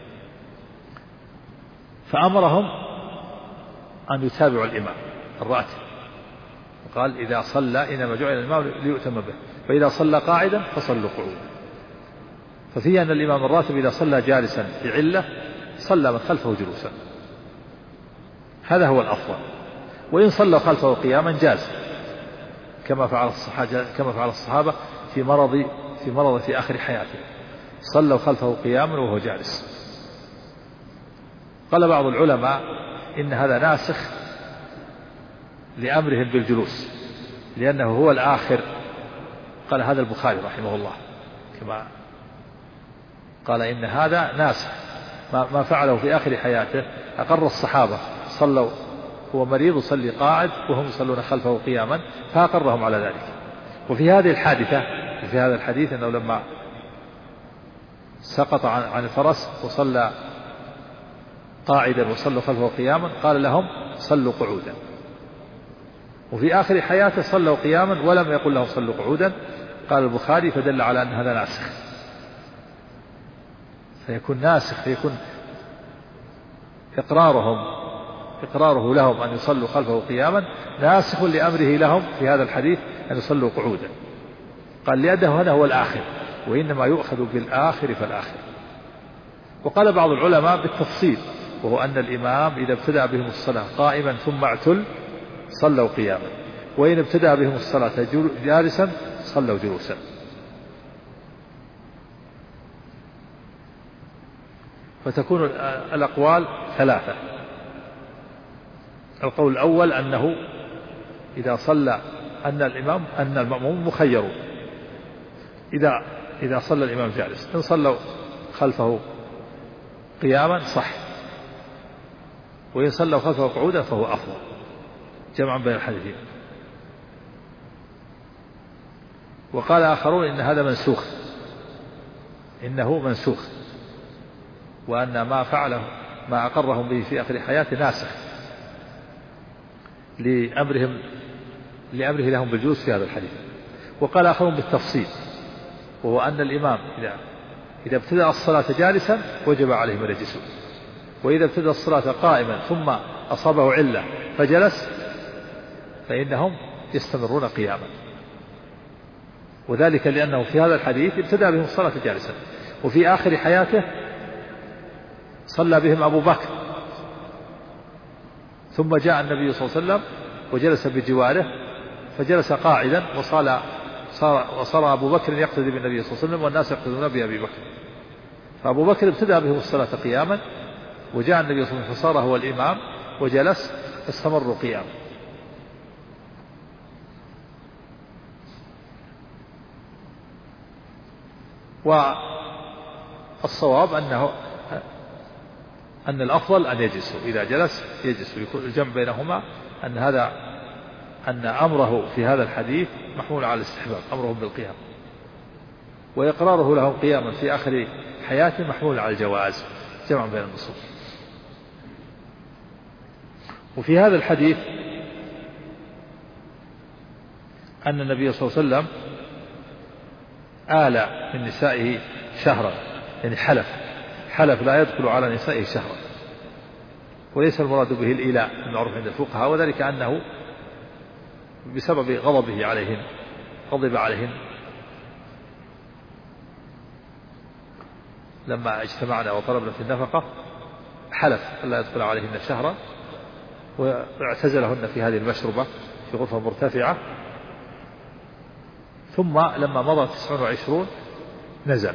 فأمرهم أن يتابعوا الإمام الراتب، وقال إذا صلى إنما جعل الإمام ليؤتم به، فإذا صلى قاعدا فصلوا قعودا. ففيه أن الإمام الراتب إذا صلى جالسا في علة صلى من خلفه جلوسا، هذا هو الأفضل. وإن صلى خلفه قياما جاز، كما فعل الصحابة في مرض في آخر حياته، صلوا خلفه قياما وهو جالس. قال بعض العلماء إن هذا ناسخ لأمرهم بالجلوس، لأنه هو الآخر. قال هذا البخاري رحمه الله، كما قال إن هذا ناسخ ما فعله في آخر حياته، أقر الصحابة صلوا، هو مريض يصلي قاعد وهم يصلون خلفه قياما، فأقرهم على ذلك. وفي هذه الحادثة، في هذا الحديث، أنه لما سقط عن الفرس وصلى قاعدا وصلوا خلفه قياما قال لهم صلوا قعودا. وفي آخر حياته صلوا قياما ولم يقل لهم صلوا قعودا. قال البخاري فدل على أن هذا ناسخ، فيكون ناسخ، فيكون إقراره لهم أن يصلوا خلفه قياما ناسخ لأمره لهم في هذا الحديث أن يصلوا قعودا. قال لأنه هذا هو الآخر، وإنما يؤخذ بالآخر فالآخر. وقال بعض العلماء بالتفصيل، وهو أن الإمام إذا ابتدأ بهم الصلاة قائما ثم اعتل صلوا قياما، وإن ابتدأ بهم الصلاة جالسا صلوا جلوسا. فتكون الأقوال ثلاثة. القول الأول أنه إذا صلى أن المأموم مخيرون، إذا صلى الإمام جالس، إن صلوا خلفه قياما صح، وإن صلوا خلفه قعودا فهو أفضل، جمعا بين الحديثين. وقال آخرون إن هذا منسوخ، إنه منسوخ، وأن ما فعله ما أقرهم به في آخر حياته ناسخ لأمره لهم بالجلوس في هذا الحديث. وقال آخرون بالتفصيل، وهو أن الإمام إذا ابتدأ الصلاة جالسا وجب عليهم أن يجلسوا، وإذا ابتدأ الصلاة قائما ثم أصابه علة فجلس فإنهم يستمرون قياما، وذلك لأنه في هذا الحديث ابتدأ بهم الصلاة جالسا، وفي آخر حياته صلى بهم أبو بكر، ثم جاء النبي صلى الله عليه وسلم وجلس بجواره فجلس قاعدا، وصار أبو بكر يقتدي بالنبي صلى الله عليه وسلم والناس يقتدون بأبي بكر. فأبو بكر ابتدأ بهم الصلاة قياما، وجاء النبي صلى الله عليه وسلم فصار هو الإمام وجلس، استمروا قياما. والصواب أن الأفضل أن يجلسوا، إذا جلس يجلس، ويكون الجمع بينهما أن أمره في هذا الحديث محمول على الاستحباب، أمرهم بالقيام، وإقراره لهم قياما في آخر حياته محمول على الجواز، جمعا بين النصوص. وفي هذا الحديث أن النبي صلى الله عليه وسلم آل من نسائه شهرا، يعني حلف لا يدخل على نسائه شهرا، وليس المراد به الإيلاء المعروف عند الفقهاء، وذلك أنه بسبب غضب عليهن لما اجتمعنا وطلبنا في النفقة، حلف ألا يدخل عليهن شهرا، واعتزلهن في هذه المشربة في غرفة مرتفعة. ثم لما مضى 29 نزل،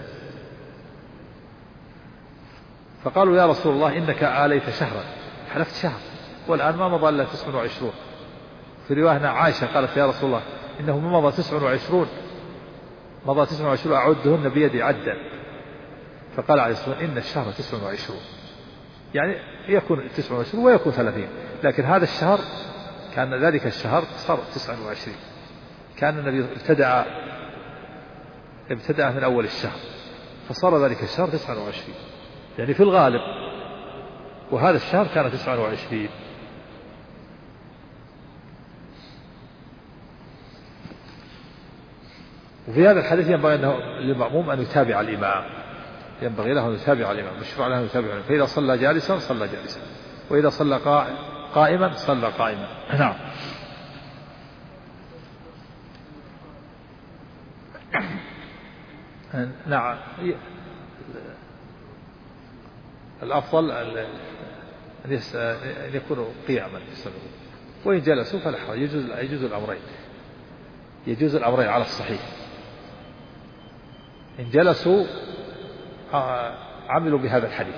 فقالوا يا رسول الله إنك آليت شهرا، حلفت شهر والآن ما مضى إلا 29. في رواية عائشة قالت يا رسول الله إنه ما مضى 29 أعدهن بيدي عدا. فقال عليه الصلاة والسلام إن الشهر 29، يعني يكون 29 ويكون 30، لكن هذا الشهر كان ذلك الشهر صار 29، كان النبي ابتدأ من أول الشهر فصار ذلك الشهر 29، يعني في الغالب، وهذا الشهر كان 29. وفي هذا الحديث ينبغي للمأموم أن يتابع الإمام، ينبغي له أن يتابع الإمام، مشروع له أن يتابع الإمام، فإذا صلى جالسا صلى جالسا، وإذا صلى قائما صلى قائما. نعم. نعم، الأفضل أن يكونوا قياما يصلون، وإن جلسوا فلا حرج، يجوز الأمرين على الصحيح. إن جلسوا عملوا بهذا الحديث،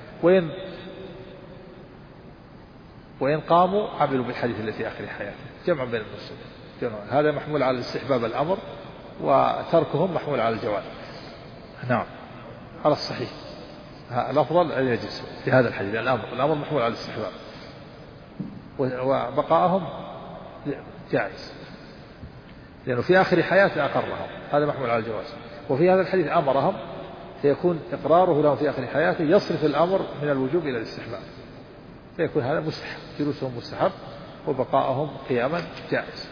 وإن قاموا عملوا بالحديث الذي في آخر حياته، جمعا بين النصوص. هذا محمول على استحباب الأمر، وتركهم محمول على الجواز. نعم، على الصحيح الأفضل أن يجلسوا في هذا الحديث، الأمر محمول على الاستحباب، وبقائهم جائز، لأنه في آخر حياته أقرهم، هذا محمول على الجواز. وفي هذا الحديث أمرهم، فيكون إقراره لهم في آخر حياته يصرف الأمر من الوجوب إلى الاستحباب، فيكون هذا مستحب، جلوسهم مستحب وبقائهم قياما جائز.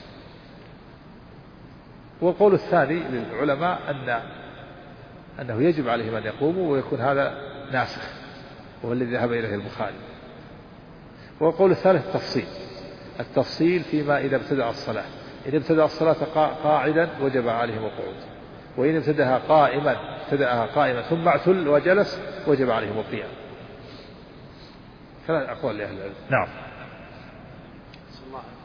والقول الثاني للعلماء أنه يجب عليهم أن يقوموا، ويكون هذا ناسخ، وهو الذي ذهب إليه البخاري. والقول الثالث التفصيل فيما إذا ابتدأ الصلاة، إذا ابتدأ الصلاة قاعدا وجب عليهم القعود، وإن ابتدأها قائما ثم اعتل وجلس وجب عليهم القيام. ثلاث أقوال لأهل العلم. نعم.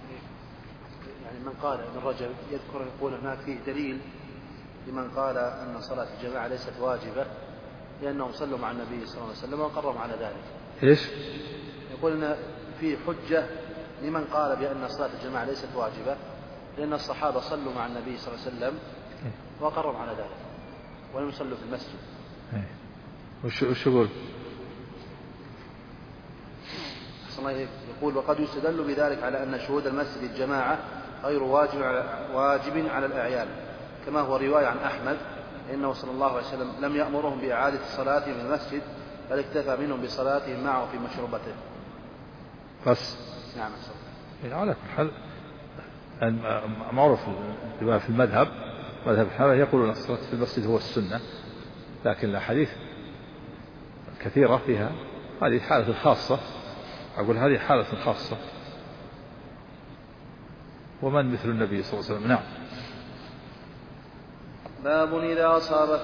يعني من قال ابن رجب يذكر يقول هناك فيه دليل لمن قال أن صلاة الجماعة ليست واجبة لأنهم صلوا مع النبي صلى الله عليه وسلم وقرهم على ذلك. إيش؟ يقول أن فيه حجة لمن قال بأن صلاة الجماعة ليست واجبة لأن الصحابة صلوا مع النبي صلى الله عليه وسلم وقرهم على ذلك ولم يصلوا في المسجد. وش يقول؟ يقول وقد يستدل بذلك على أن شهود المسجد الجماعة غير واجب على الأعيان كما هو رواية عن أحمد إنه صلى الله عليه وسلم لم يأمرهم بإعادة صلاتهم في المسجد بل اكتفى منهم بصلاتهم معه في مشروبته بس. نعم. على كل حال معروف في المذهب مذهب الحنابلة يقولون الصلاة في المسجد هو السنة لكن الأحاديث كثيرة فيها هذه حالة خاصة. أقول هذه حالة خاصة ومن مثل النبي صلى الله عليه وسلم. نعم. باب إذا أصاب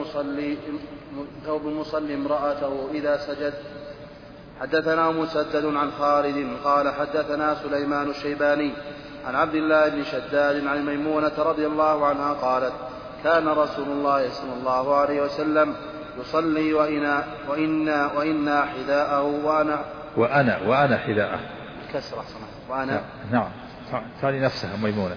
ثوب المصلي امرأته إذا سجد. حدثنا مسدد عن خالد قال حدثنا سليمان الشيباني عن عبد الله بن شداد عن ميمونة رضي الله عنها قالت كان رسول الله صلى الله عليه وسلم يصلي وإنا حذاءه وأنا حذاءه كسرة وأنا. نعم. ثاني نفسها ميمونة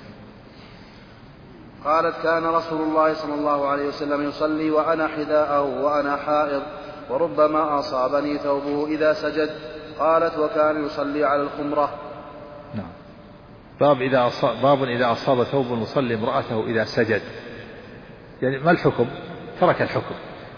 قالت كان رسول الله صلى الله عليه وسلم يصلي وأنا حذاءه وأنا حائض وربما أصابني ثوبه إذا سجد. قالت وكان يصلي على الخمرة. نعم. باب إذا أصاب ثوب المصلي امرأته إذا سجد يعني ما الحكم؟ ترك الحكم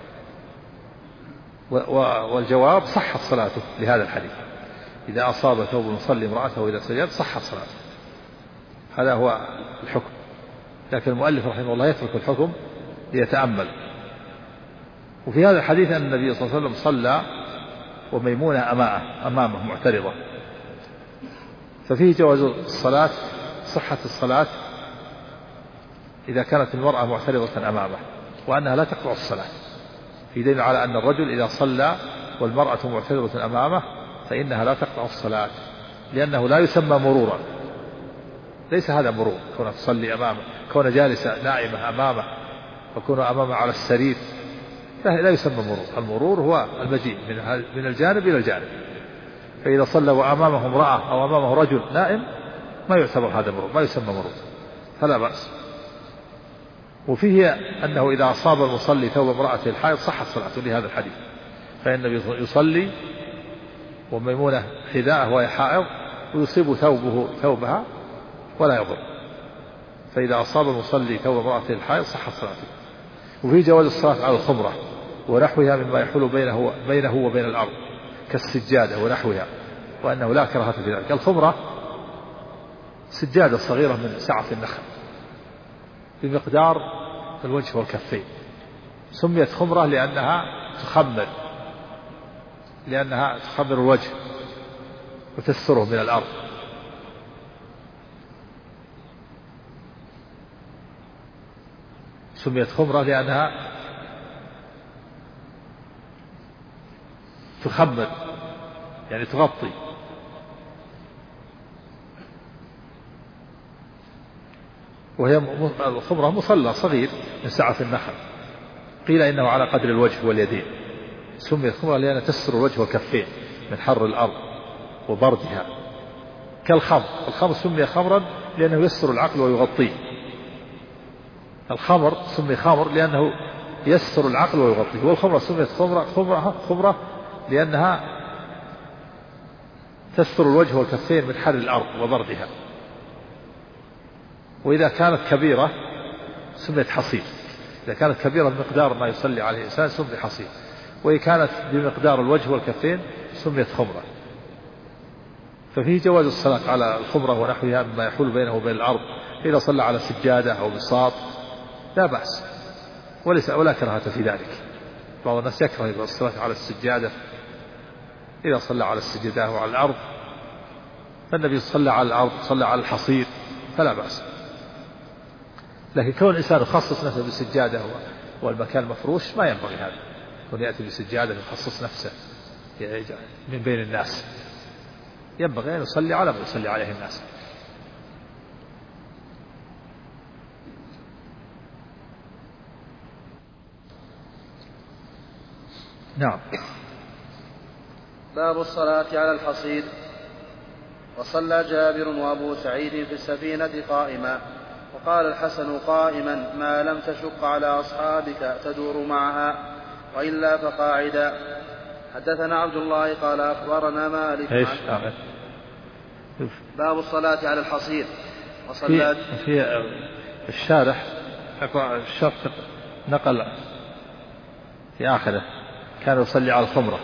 والجواب صحت صلاته لهذا الحديث إذا أصاب ثوب المصلي امرأته إذا سجد صحت صلاته هذا هو الحكم. لكن المؤلف رحمه الله يترك الحكم ليتأمل. وفي هذا الحديث أن النبي صلى الله عليه وسلم صلى وميمونة أمامه معترضة ففيه جواز الصلاة صحة الصلاة إذا كانت المرأة معترضة أمامه وأنها لا تقطع الصلاة. في دليل على أن الرجل إذا صلى والمرأة معترضة أمامه فإنها لا تقطع الصلاة لأنه لا يسمى مرورا. ليس هذا مرور كون تصلي أمامه كون جالسة نائمة أمامه وكون أمامه على السرير لا يسمى مرور. المرور هو المجيء من الجانب إلى الجانب. فإذا صلى وأمامه امرأة أو أمامه رجل نائم ما يعتبر هذا مرور ما يسمى مرور فلا بأس. وفيه أنه إذا أصاب المصلي ثوب امرأته الحائض صحت صلاته لهذا الحديث فإن النبي يصلي وميمونة حذاءه وهي حائض ويصيب ثوبها ولا يضر. فإذا أصاب المصلي ثوب امرأته الحائض صحت صلاته. وفي جواز الصلاة على الخمرة ونحوها مما يحول بينه وبين الأرض كالسجادة ونحوها وأنه لا كراهة في ذلك. الخمرة سجادة صغيرة من سعة النخل بمقدار الوجه والكفين سميت خمرة لأنها تخمر الوجه وتستره من الأرض. سميت خمرة لأنها تخمر يعني تغطي. وهي الخمرة مصلى صغير من سعة النخل قيل إنه على قدر الوجه واليدين. سميت خمرة لأنها تستر الوجه والكفين من حر الأرض وبردها كالخمر. الخمر سمي خمرا لأنه يستر العقل ويغطيه. الخمر سمي خمر لأنه يستر العقل ويغطيه. والخمرة سميت خمرة لأنها تستر الوجه والكفين من حر الأرض وبردها. وإذا كانت كبيرة سميت حصير. إذا كانت كبيرة بمقدار ما يصلي عليه الإنسان سميت حصير. وإذا كانت بمقدار الوجه والكفين سميت خمرة. ففيه جواز الصلاة على الخمرة ونحوها مما يحول بينه وبين الأرض. إذا صلى على سجادة أو بساط لا بأس ولا كراهة في ذلك. بعض الناس يكره الصلاة على السجادة إذا صلى على السجادة وعلى الأرض فالنبي صلى على الأرض صلى على الحصير فلا بأس. لكن كون الإنسان يخصص نفسه بالسجادة والمكان المفروش ما ينبغي هذا. كون يأتي بسجادة يخصص نفسه من بين الناس ينبغي أن يصلي على ما يصلي عليه الناس. نعم. باب الصلاة على الحصير. وصلى جابر وأبو سعيد في السفينة قائما، وقال الحسن قائما ما لم تشق على أصحابك تدور معها، وإلا فقاعدا. حدثنا عبد الله قال أخبرنا مالك باب الصلاة على الحصير. وصلى في الشارح الشرح نقل في آخره كان يصلي على الخمرة،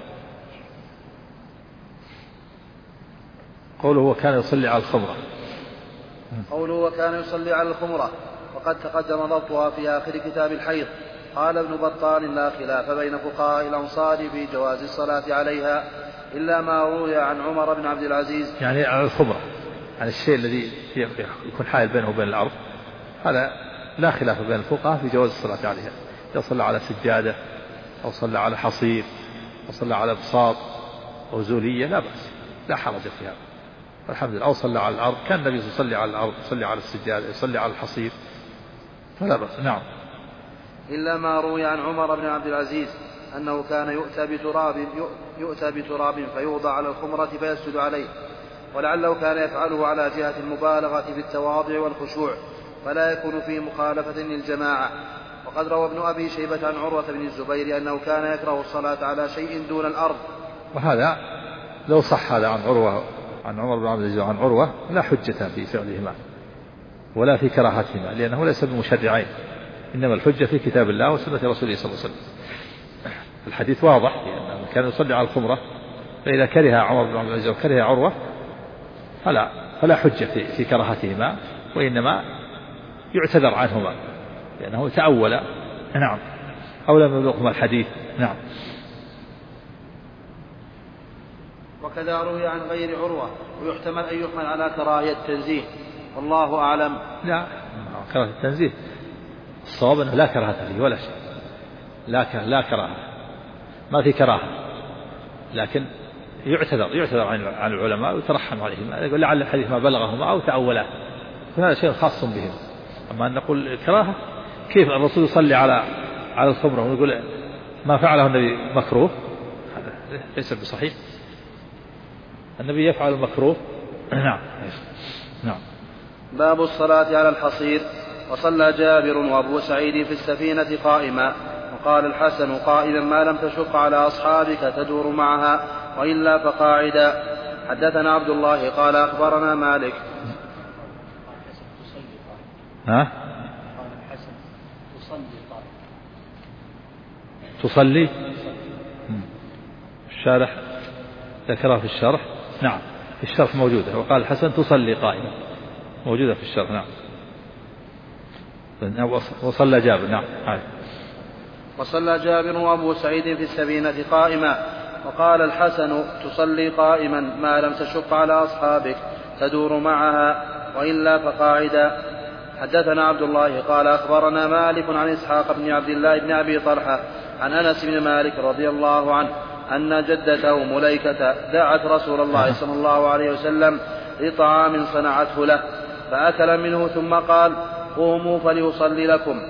قوله وكان يصلي على الخمرة، قوله وكان يصلي على الخمرة وقد تقدم ضبطها في آخر كتاب الحيض. قال ابن بطال لا خلاف بين فقهاء الأمصار في جواز الصلاة عليها إلا ما روي عن عمر بن عبد العزيز. يعني على الخمرة، يعني الشيء الذي يكون حائل بينه وبين الأرض، هذا لا خلاف بين الفقهاء في جواز الصلاة عليها. إذا صلى على سجادة أو صلى على حصير أو صلى على بساط أو زولية لا بأس، لا حرج في هذا، الحمد لله. أو صلى على الأرض، كان النبي يصلي على الأرض، يصلي على السجادة، يصلي على الحصير، فلا بأس. نعم. إلا ما روي عن عمر بن عبد العزيز أنه كان يؤتى بتراب فيوضع على الخمرة فيسجد عليه، ولعله كان يفعله على جهة المبالغة في التواضع والخشوع، فلا يكون فيه مخالفة للجماعة. وقد روى ابن أبي شيبة عن عروة بن الزبير أنه كان يكره الصلاة على شيء دون الأرض. وهذا لو صح هذا عن عروة، عن عمر بن عبد العزيز وعن عروة، لا حجة في فعلهما ولا في كراهتهما، لأنه ليس بمشرعين، إنما الحجة في كتاب الله وسنة رسوله صلى الله عليه وسلم. الحديث واضح لأنه كان يصلي على الخمرة، فإذا كره عمر بن عبد العزيز وكره عروة فلا حجة في كراهتهما، وإنما يعتذر عنهما لأنه تأول. نعم. أو لم يبلغهما الحديث. نعم. وكذا روي عن غير عروة، ويحتمل أن يحمل على كراهية التنزيه، والله أعلم. لا، كراهية التنزيه الصواب أنه لا كراهة فيه ولا شيء، لا كراهة، ما في كراهة، لكن يعتذر عن العلماء ويترحم عليهم، يقول لعل الحديث ما بلغهما أو تأولا، فهذا شيء خاص بهم. أما أن نقول الكراهة، كيف الرسول يصلي على الخمرة ونقول ما فعله النبي مكروه؟ هذا ليس بصحيح. النبي يفعل المكروه. نعم. نعم. باب الصلاة على الحصير. وصلى جابر وأبو سعيد في السفينة قائما، وقال الحسن قائما ما لم تشق على أصحابك تدور معها، وإلا فقاعدا. حدثنا عبد الله قال أخبرنا مالك. تصلي الشارح ذكرها في الشرح. نعم، في الشرح موجودة. وقال الحسن تصلي قائمة، موجودة في الشرح. نعم. وصلى جابر. نعم. وصلى جابر وأبو سعيد في السفينة قائما، وقال الحسن تصلي قائما ما لم تشق على أصحابك تدور معها، وإلا فقاعدا. حدثنا عبد الله قال أخبرنا مالك عن إسحاق بن عبد الله بن أبي طلحة عن أنس بن مالك رضي الله عنه أن جدته مليكة دعت رسول الله صلى الله عليه وسلم لطعام صنعته له، فأكل منه ثم قال قوموا فلأصلي لكم.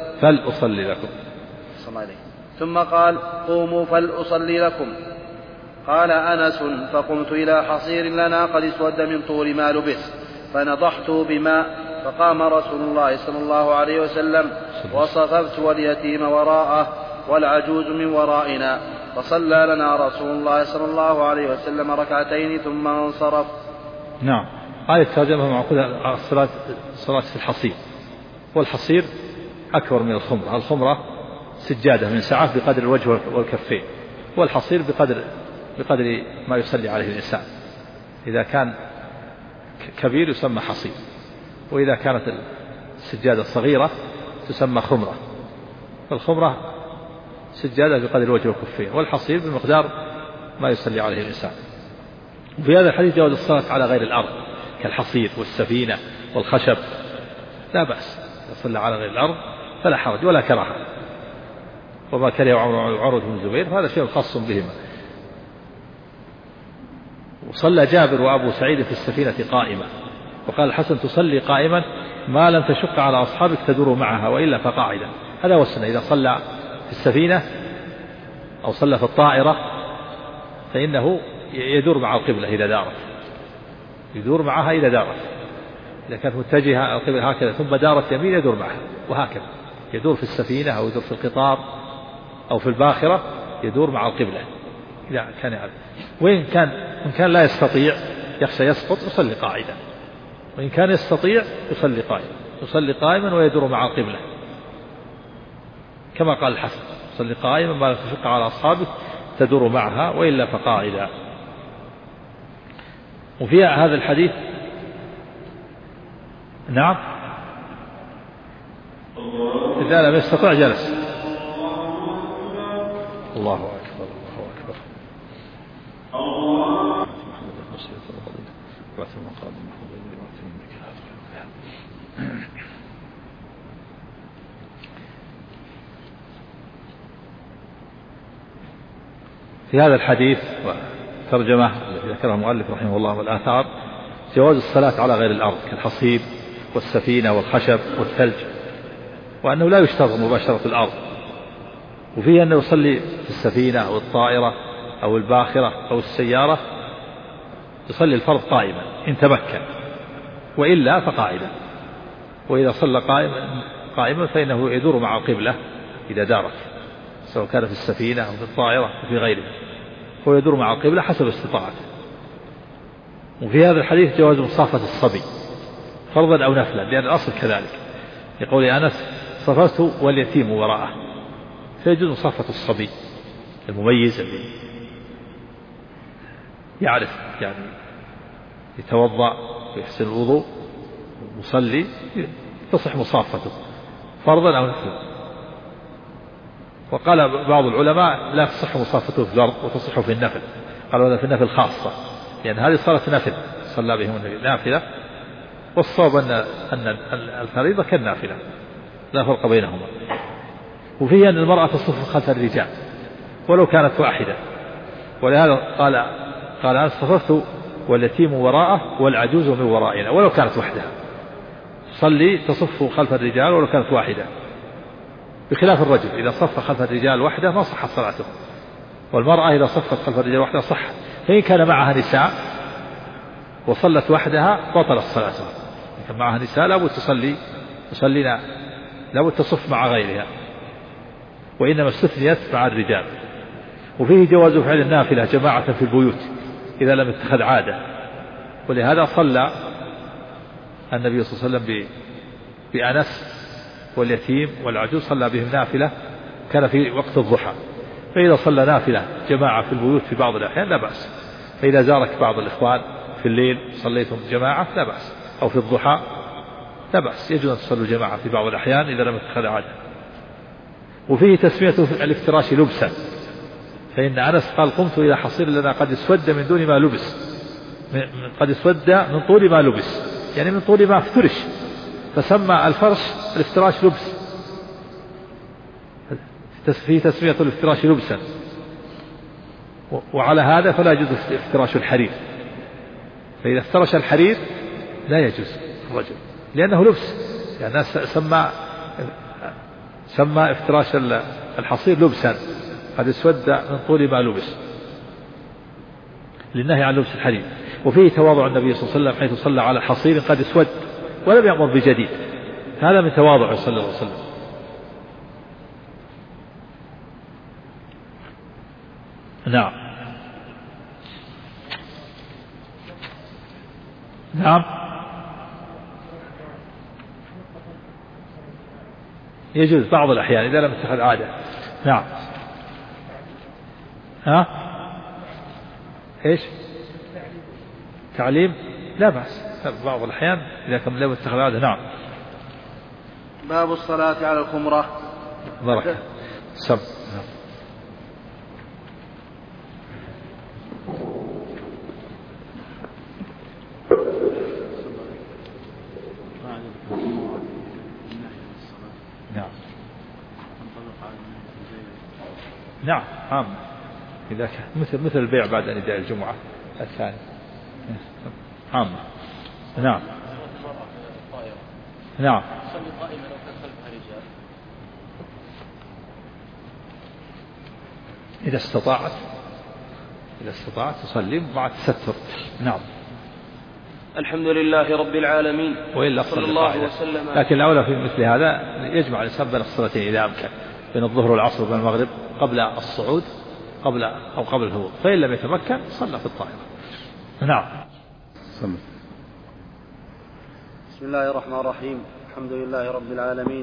ثم قال قوموا فلأصلي لكم. قال أنس فقمت إلى حصير لنا قد اسود من طول ما لبس فنضحته بماء، فقام رسول الله صلى الله عليه وسلم وصففت واليتيم وراءه والعجوز من ورائنا، فصلى لنا رسول الله صلى الله عليه وسلم ركعتين ثم انصرف. نعم. هذه الترجمة معقودة على الصلاة في الحصير، والحصير أكبر من الخمرة. الخمرة سجادة من سعة بقدر الوجه والكفين، والحصير بقدر ما يصلي عليه الإنسان. إذا كان كبير يسمى حصير، وإذا كانت السجادة صغيرة تسمى خمرة. فالخمرة سجادة بقدر الوجه والكفين، والحصير بمقدار ما يصلي عليه الإنسان. وفي هذا الحديث جواز الصلاة على غير الأرض كالحصير والسفينة والخشب، لا بأس يصلى على غير الأرض فلا حرج ولا كراهة. وما كره عروة بن الزبير فهذا شيء خاص بهما. وصلى جابر وأبو سعيد في السفينة قائمة، وقال الحسن تصلي قائما ما لم تشق على أصحابك تدور معها، وإلا فقاعدا. هذا هو السنة، إذا صلى في السفينة أو صلى في الطائرة فإنه يدور مع القبلة إذا دارت، يدور معها إذا دارت. إذا كانت متجهة القبلة هكذا ثم دارت يمين يدور معها، وهكذا يدور في السفينة أو يدور في القطار أو في الباخرة يدور مع القبلة إذا كان يعلم. وإن كان لا يستطيع يخشى يسقط يصلي قاعدا، وإن كان يستطيع يصلي قائما ويدور مع القبلة كما قال الحسن: يصلي قائما ما تشق على أصحابه تدور معها وإلا فقاعدا. وفي هذا الحديث نعم إذا لم يستطع جلس. الله أكبر الله أكبر. في هذا الحديث وترجمة التي ذكرها المؤلف رحمه الله والآثار جواز الصلاة على غير الأرض كالحصيب والسفينة والخشب والثلج، وأنه لا يشترط مباشرة الأرض. وفيه أنه يصلي في السفينة أو الطائرة أو الباخرة أو السيارة يصلي الفرض قائما إن تمكن، وإلا فقاعدا. وإذا صلى قائما فإنه يدور مع القبلة إذا دارت، سواء كان في السفينة أو في الطائرة أو في غيرها، هو يدور مع القبلة حسب استطاعته. وفي هذا الحديث جواز مصافة الصبي فرضا أو نفلا، لأن الأصل كذلك، يقول أنس: صفرت واليتيم وراءه، فيجوز مصافة الصبي المميز الذي يعرف يعني يتوضأ ويحسن الوضوء ويصلي، تصح مصافته فرضا أو نفلا. وقال بعض العلماء: لا تصح مصافته في الفرض وتصح في النفل، قالوا هذا في النفل خاصة، لأن هذه صارت نفل صلى بهم النبي نافلة، والصواب أن الفريضة كالنافلة لا فرق بينهما. وفيه أن المرأة تصف خلف الرجال ولو كانت واحدة، ولهذا قال أنا صففت واليتيم وراءه والعجوز من ورائنا، ولو كانت وحدها صلي تصف خلف الرجال ولو كانت واحدة، بخلاف الرجل إذا صف خلف الرجال وحده ما صحت صلاته، والمرأة إذا صفت خلف الرجال وحده صحت. فإن كان معها نساء وصلت وحدها بطلت صلاتها، إن كان معها نساء لابد تصلينا لابد تصف مع غيرها، وإنما استثنيت مع الرجال. وفيه جواز فعل النافلة جماعة في البيوت إذا لم يتخذ عادة، ولهذا صلى النبي صلى الله عليه وسلم بأنس واليتيم والعجوز، صلى بهم نافلة كان في وقت الضحى. فإذا صلى نافلة جماعة في البيوت في بعض الأحيان لا بأس، فإذا زارك بعض الإخوان في الليل صليتم جماعة لا بأس، أو في الضحى لا بأس، يجوز أن تصلوا جماعة في بعض الأحيان إذا لم يتخذ عادة. وفيه تسمية الافتراش لبسا، فإن أنس قال: قمت إلى حصير لنا قد اسود من دون ما لبس، قد اسود من طول ما لبس، يعني من طول ما افترش، فسمى الفرش الافتراش لبس، في تسمية الافتراش لبسا. وعلى هذا فلا يجوز افتراش الحرير، فإذا افترش الحرير لا يجوز الرجل لأنه لبس، يعني سمى افتراش الحصير لبسا قد اسود من طول ما لبس، للنهي عن لبس الحرير. وفيه تواضع النبي صلى الله عليه وسلم حيث صلى على حصير قد اسود ولم يأمر بجديد، هذا من تواضعه صلى الله عليه وسلم. نعم يجوز بعض الأحيان إذا لم تتخذ عادة. نعم إيش تعليم لا بأس بعض الأحيان إذا كان لم يتخذ عادة. نعم. باب الصلاة على الخمرة. بركة سب. نعم عام إذا كان مثل البيع بعد نداء الجمعة الثاني عام. نعم نعم إذا استطاعت تصلي مع التستر. نعم. الحمد لله رب العالمين، وإلا صلى الله وسلم. لكن الأولى في مثل هذا يجمع الإنسان بين الصلاتين إذا أمكن، بين الظهر والعصر وبين المغرب قبل الصعود قبل الهبوط، فإن لم يتمكن صلى في الطائرة. نعم. بسم الله الرحمن الرحيم. الحمد لله رب العالمين.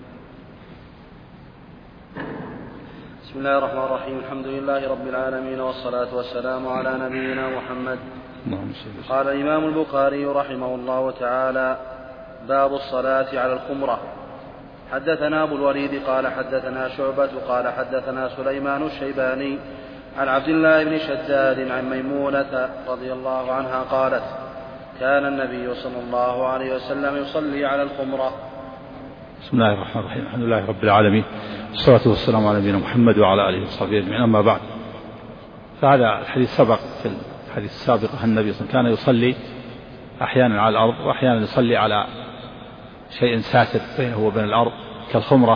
بسم الله الرحمن الرحيم. الحمد لله رب العالمين، والصلاة والسلام على نبينا محمد. قال الإمام البخاري رحمه الله تعالى: باب الصلاة على الخمرة. حدثنا أبو الوليد قال حدثنا شعبة قال حدثنا سليمان الشيباني عن عبد الله بن شداد عن ميمونة رضي الله عنها قالت: كان النبي صلى الله عليه وسلم يصلي على الخمرة. بسم الله الرحمن الرحيم. الحمد لله رب العالمين، والصلاة والسلام على نبينا محمد وعلى آله وصحبه أجمعين. أما بعد، فهذا الحديث سبق في الحديث السابق أن النبي صلى الله عليه وسلم كان يصلي أحيانا على الأرض وأحيانا يصلي على شيء ساتر بينه وبين الأرض كالخمرة،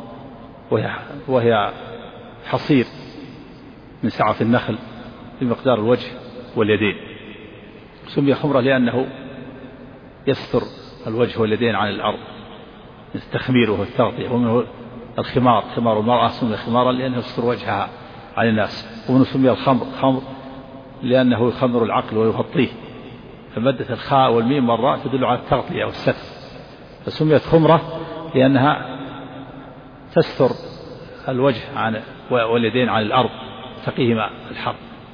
وهي حصير من سعف النخل بمقدار الوجه واليدين. سمي خمرة لأنه يستر الوجه واليدين عن الأرض، التخمير وهو التغطية. ومنه الخمار، خمار المرأة سمي خمارا لأنه يستر وجهها عن الناس. ومنه سمي الخمر خمر لأنه يخمر العقل ويغطيه، فمادة الخاء والميم والراء تدل على التغطية والستر، فسميت خمرة لأنها تستر الوجه واليدين عن الأرض تقيهما الحر.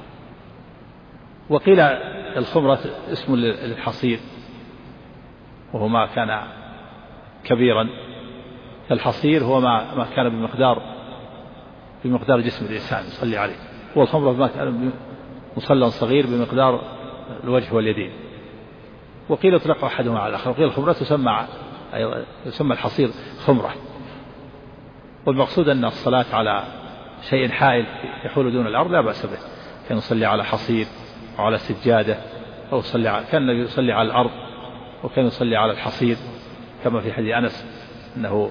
وقيل الخمرة اسم للحصير، وهو ما كان كبيرا. الحصير هو ما كان بمقدار جسم الإنسان يصلي عليه، والخمرة ما كان مصلى صغير بمقدار الوجه واليدين. وقيل يطلق أحدهما على الآخر، وقيل الخمرة تسمى الحصير خمرة. والمقصود أن الصلاة على شيء حائل يحول دون الأرض لا بأس به، كان يصلي على حصير أو على سجادة، أو كان النبي يصلي على الأرض وكان يصلي على الحصير، كما في حديث أنس أنه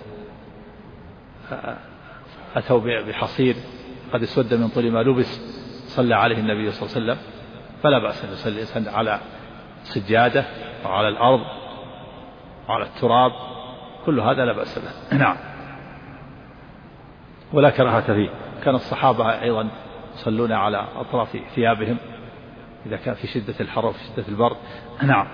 أتوا بحصير قد اسود من طول ما لبس صلى عليه النبي صلى الله عليه وسلم، فلا بأس أن يصلي الإنسان على سجادة أو على الأرض أو على التراب، كل هذا لا بأس به. نعم. ولا كراهة فيه. كان الصحابة أيضا يصلون على أطراف ثيابهم إذا كان في شدة الحر وفي شدة البرد. نعم.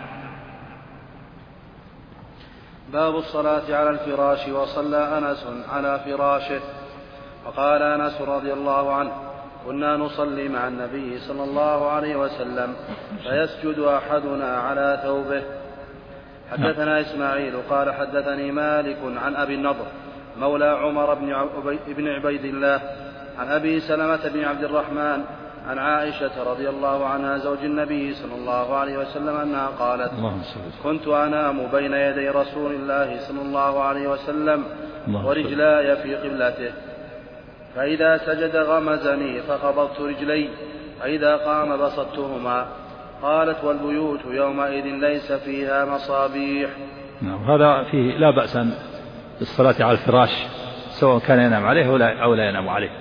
باب الصلاة على الفراش. وصلى أنس على فراشه. وقال أنس رضي الله عنه: كنا نصلي مع النبي صلى الله عليه وسلم فيسجد أحدنا على ثوبه. حدثنا إسماعيل قال حدثني مالك عن أبي النضر مولى عمر بن عبيد الله عن أبي سلمة بن عبد الرحمن عن عائشة رضي الله عنها زوج النبي صلى الله عليه وسلم أنها قالت: كنت أنام بين يدي رسول الله صلى الله عليه وسلم ورجلاي في قبلته، فإذا سجد غمزني فقبضت رجلي، فإذا قام بسطتهما. قالت: والبيوت يومئذ ليس فيها مصابيح. هذا فيه لا بأس بالصلاة على الفراش، سواء كان ينام عليه أو لا ينام عليه.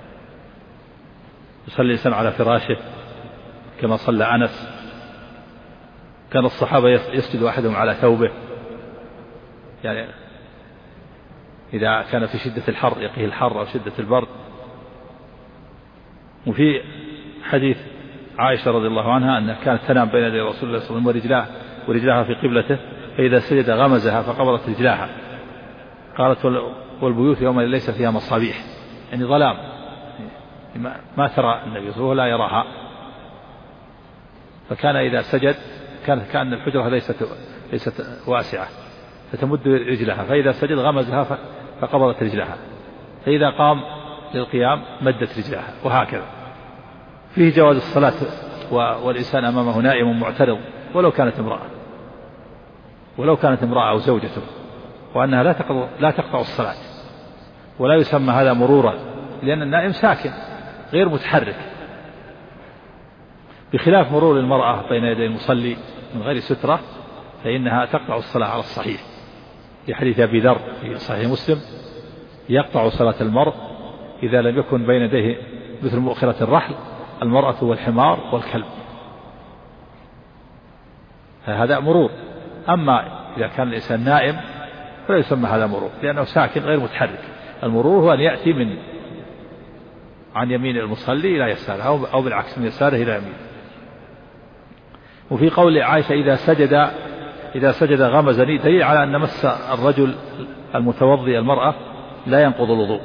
يصلي الإنسان على فراشه كما صلى أنس. كان الصحابة يسجد أحدهم على ثوبه، يعني إذا كان في شدة الحر يقيه الحر أو شدة البرد. وفي حديث عائشة رضي الله عنها أنها كانت تنام بين يدي رسول الله صلى الله عليه وسلم ورجلاها في قبلته، فإذا سجد غمزها فقبضت رجلاها. قالت: والبيوت يوم ليس فيها مصابيح، يعني ظلام، ما ترى النبي صلى الله عليه وسلم لا يراها. فكان إذا سجد كان الحجرة ليست واسعة فتمد رجلها، فإذا سجد غمزها فقبضت رجلها، فإذا قام للقيام مدت رجلها، وهكذا. فيه جواز الصلاة والإنسان أمامه نائم معترض ولو كانت امرأة أو زوجته، وأنها لا تقطع الصلاة، ولا يسمى هذا مرورا، لأن النائم ساكن غير متحرك، بخلاف مرور المرأة بين يدي المصلي من غير سترة، فإنها تقطع الصلاة على الصحيح. في حديث أبي ذر في صحيح مسلم: يقطع صلاة المرء إذا لم يكن بين يديه مثل مؤخرة الرحل المرأة والحمار والكلب، هذا مرور. أما إذا كان الإنسان نائم فلا يسمى هذا مرور، لأنه ساكن غير متحرك. المرور هو أن يأتي عن يمين المصلي إلى يساره، أو بالعكس من يساره إلى يمينه. وفي قول عائشة إذا سجد غمزني دليل على أن مس الرجل المتوضي المرأة لا ينقض الوضوء،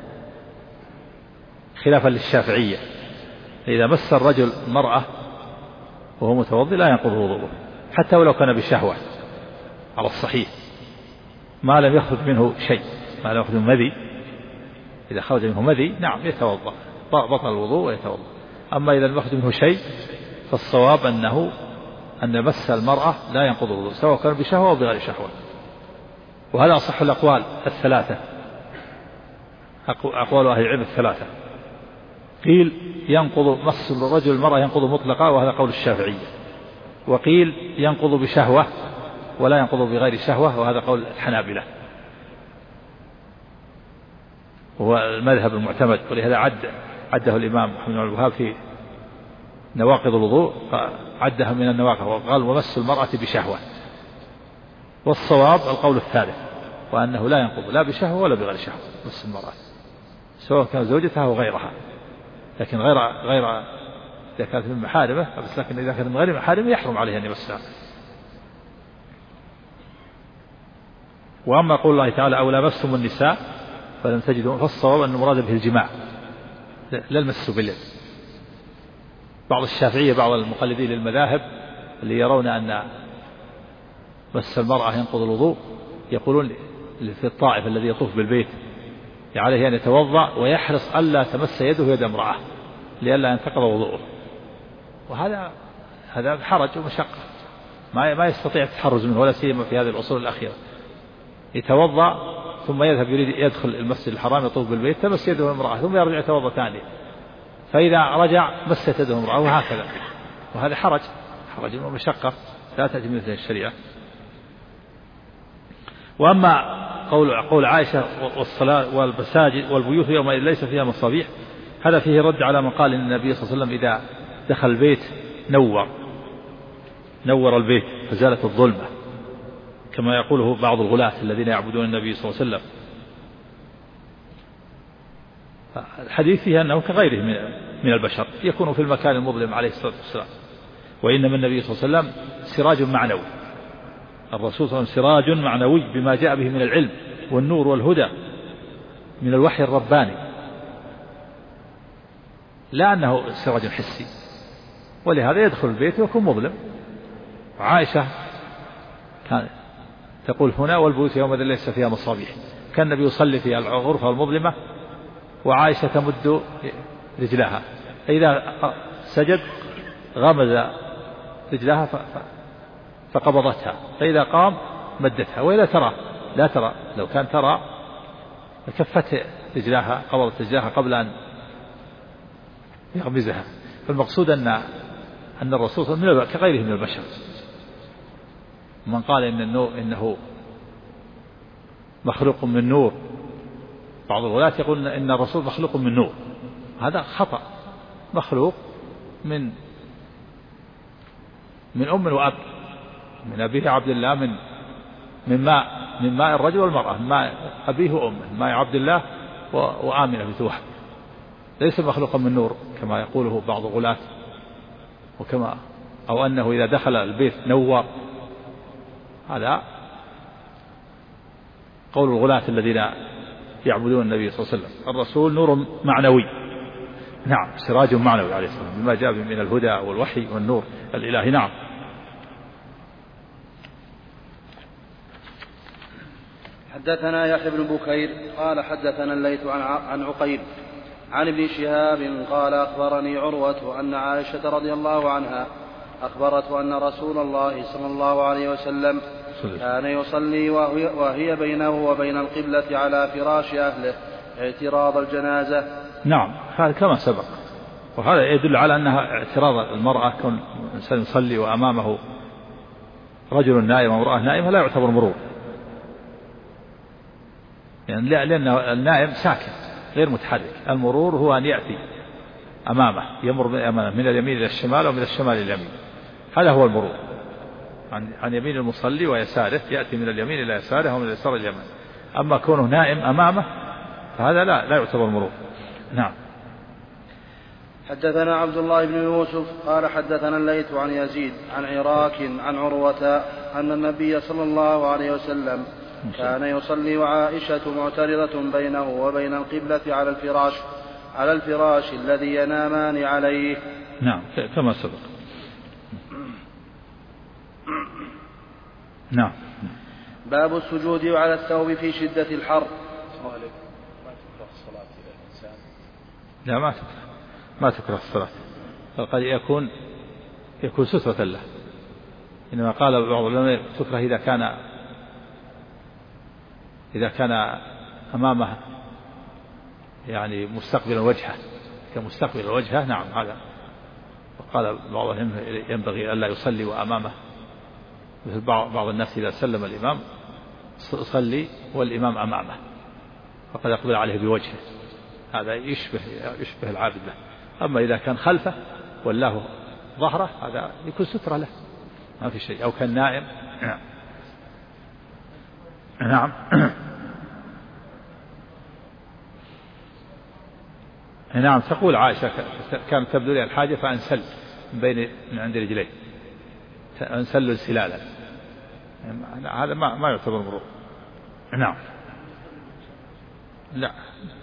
خلافا للشافعية. إذا مس الرجل المرأة وهو متوضي لا ينقض الوضوء، حتى ولو كان بشهوة على الصحيح، ما لم يخرج منه شيء، ما لم يخرج منه مذي. إذا خرج منه مذي نعم يتوضأ، بطل الوضوء ويتوضأ. أما إذا لم يخرج منه شيء فالصواب أن مس المرأة لا ينقض الوضوء، سواء كان بشهوة أو بغير شهوة. وهذا أصح الأقوال الثلاثة، أقوال أهل العلم الثلاثة. قيل ينقض مس الرجل المرأة ينقض مطلقا، وهذا قول الشافعية. وقيل ينقض بشهوة ولا ينقض بغير شهوة، وهذا قول الحنابلة، وهو المذهب المعتمد. ولهذا عده الإمام محمد بن عبد الوهاب في نواقض الوضوء، فعدها من النواقض وقال ومس المرأة بشهوة. والصواب القول الثالث، وأنه لا ينقض لا بشهوة ولا بغير شهوة مس المرأة، سواء كان زوجتها أو غيرها. لكن غير إذا كانت من محارمه بس، لكن إذا كانت من غير محارمه يحرم عليها أن يمسها. وأما قول الله تعالى أو لامستم النساء فلم تجدوا، فالصواب أن المراد به الجماع لا المس باليد. بعض الشافعية بعض المقلدين للمذاهب اللي يرون أن مس المرأة ينقض الوضوء يقولون في الطائف الذي يطوف بالبيت عليه أن يتوضأ ويحرص ألا تمس يده يد امرأة لئلا ينتقض وضوءه. وهذا حرج ومشقة ما يستطيع التحرز منه، ولا سيما في هذه العصور الأخيرة. يتوضأ ثم يذهب يريد يدخل المسجد الحرام يطوف بالبيت تمس يده امرأة ثم يرجع يتوضأ ثاني، فإذا رجع مست يده امرأة، وهكذا. وهذا حرج ومشقة لا تأتي من الشريعة. وأما قول عائشة والصلاة والمساجد والبيوت يومئذ ليس فيها مصابيح، هذا فيه رد على من قال إن النبي صلى الله عليه وسلم إذا دخل البيت نور البيت فزالت الظلمة، كما يقوله بعض الغلاة الذين يعبدون النبي صلى الله عليه وسلم. الحديث فيها أنه كغيره من البشر يكون في المكان المظلم عليه الصلاة والسلام. وإنما النبي صلى الله عليه وسلم سراج معنوي، الرسول صلى الله عليه وسلم سراج معنوي بما جاء به من العلم والنور والهدى من الوحي الرباني، لا أنه سراج حسي، ولهذا يدخل البيت ويكون مظلم. وعائشة كانت تقول هنا والبيوت يومئذ ليس فيها مصابيح، كان النبي يصلي في الغرفة المظلمة وعائشة تمد رجلها، فإذا سجد غمز رجلها فقبضتها، فإذا قام مدتها، وإذا لا ترى لو كان ترى كفت رجلها قبضت رجلها قبل أن يغمزها. فالمقصود أن الرسول صلى الله عليه وسلم كغيره من البشر. من قال إنه مخلوق من نور، بعض الغلاة يقول إن الرسول مخلوق من نور، هذا خطأ. مخلوق من أم وأب، من أبيه عبد الله، من ماء الرجل والمرأة، من ماء أبيه وأمه، من ماء عبد الله وآمنة بنت وهب، ليس مخلوقا من نور كما يقوله بعض الغلاة، أو أنه إذا دخل البيت نور. هذا قول الغلاة الذين يعبدون النبي صلى الله عليه وسلم. الرسول نور معنوي، نعم سراج معنوي عليه السلام بما جاء من الهدى والوحي والنور الإلهي. نعم. حدثنا يحيى بن بكير قال حدثنا الليث عن عقيل عن ابن شهاب قال أخبرني عروة أن عائشة رضي الله عنها أخبرته أن رسول الله صلى الله عليه وسلم كان يصلي وهي بينه وبين القبلة على فراش أهله اعتراض الجنازة. نعم هذا كما سبق، وهذا يدل على أنها اعتراض المرأة، كون الإنسان يصلي وأمامه رجل نائم وامرأة نائمة لا يعتبر مرور، يعني لأن النائم ساكن غير متحرك. المرور هو أن يأتي أمامه، يمر من اليمين إلى الشمال ومن الشمال إلى اليمين، هذا هو المرور عن يمين المصلي ويساره، يأتي من اليمين إلى يساره ومن اليسار إلى اليمين. أما كونه نائم أمامه فهذا لا يعتبر مرور. نعم. حدثنا عبد الله بن يوسف قال حدثنا الليث عن يزيد عن عراك عن عروة أن النبي صلى الله عليه وسلم كان يصلي وعائشة معترضة بينه وبين القبلة على الفراش الذي ينامان عليه. نعم كما سبق. نعم. باب السجود على الثوب في شدة الحر. لا ما تكره الصلاة، قد يكون سترة له، إنما قال بعض العلماء تكره إذا كان أمامه يعني مستقبل وجهه، كمستقبل وجهه. نعم هذا. وقال بعضهم ينبغي ألا يصلي وأمامه، مثل بعض الناس إذا سلم الإمام صلي والإمام أمامه فقد يقبل عليه بوجهه، هذا يشبه العابد له. أما إذا كان خلفه والله ظهره هذا يكون سترة له، ما في شيء. أو كان نائم. نعم. نعم. تقول عائشة كانت تبدو لي الحاجة فأنسل من عند رجليه، أنسل سلالا، هذا ما يعتبر مرور. نعم. لا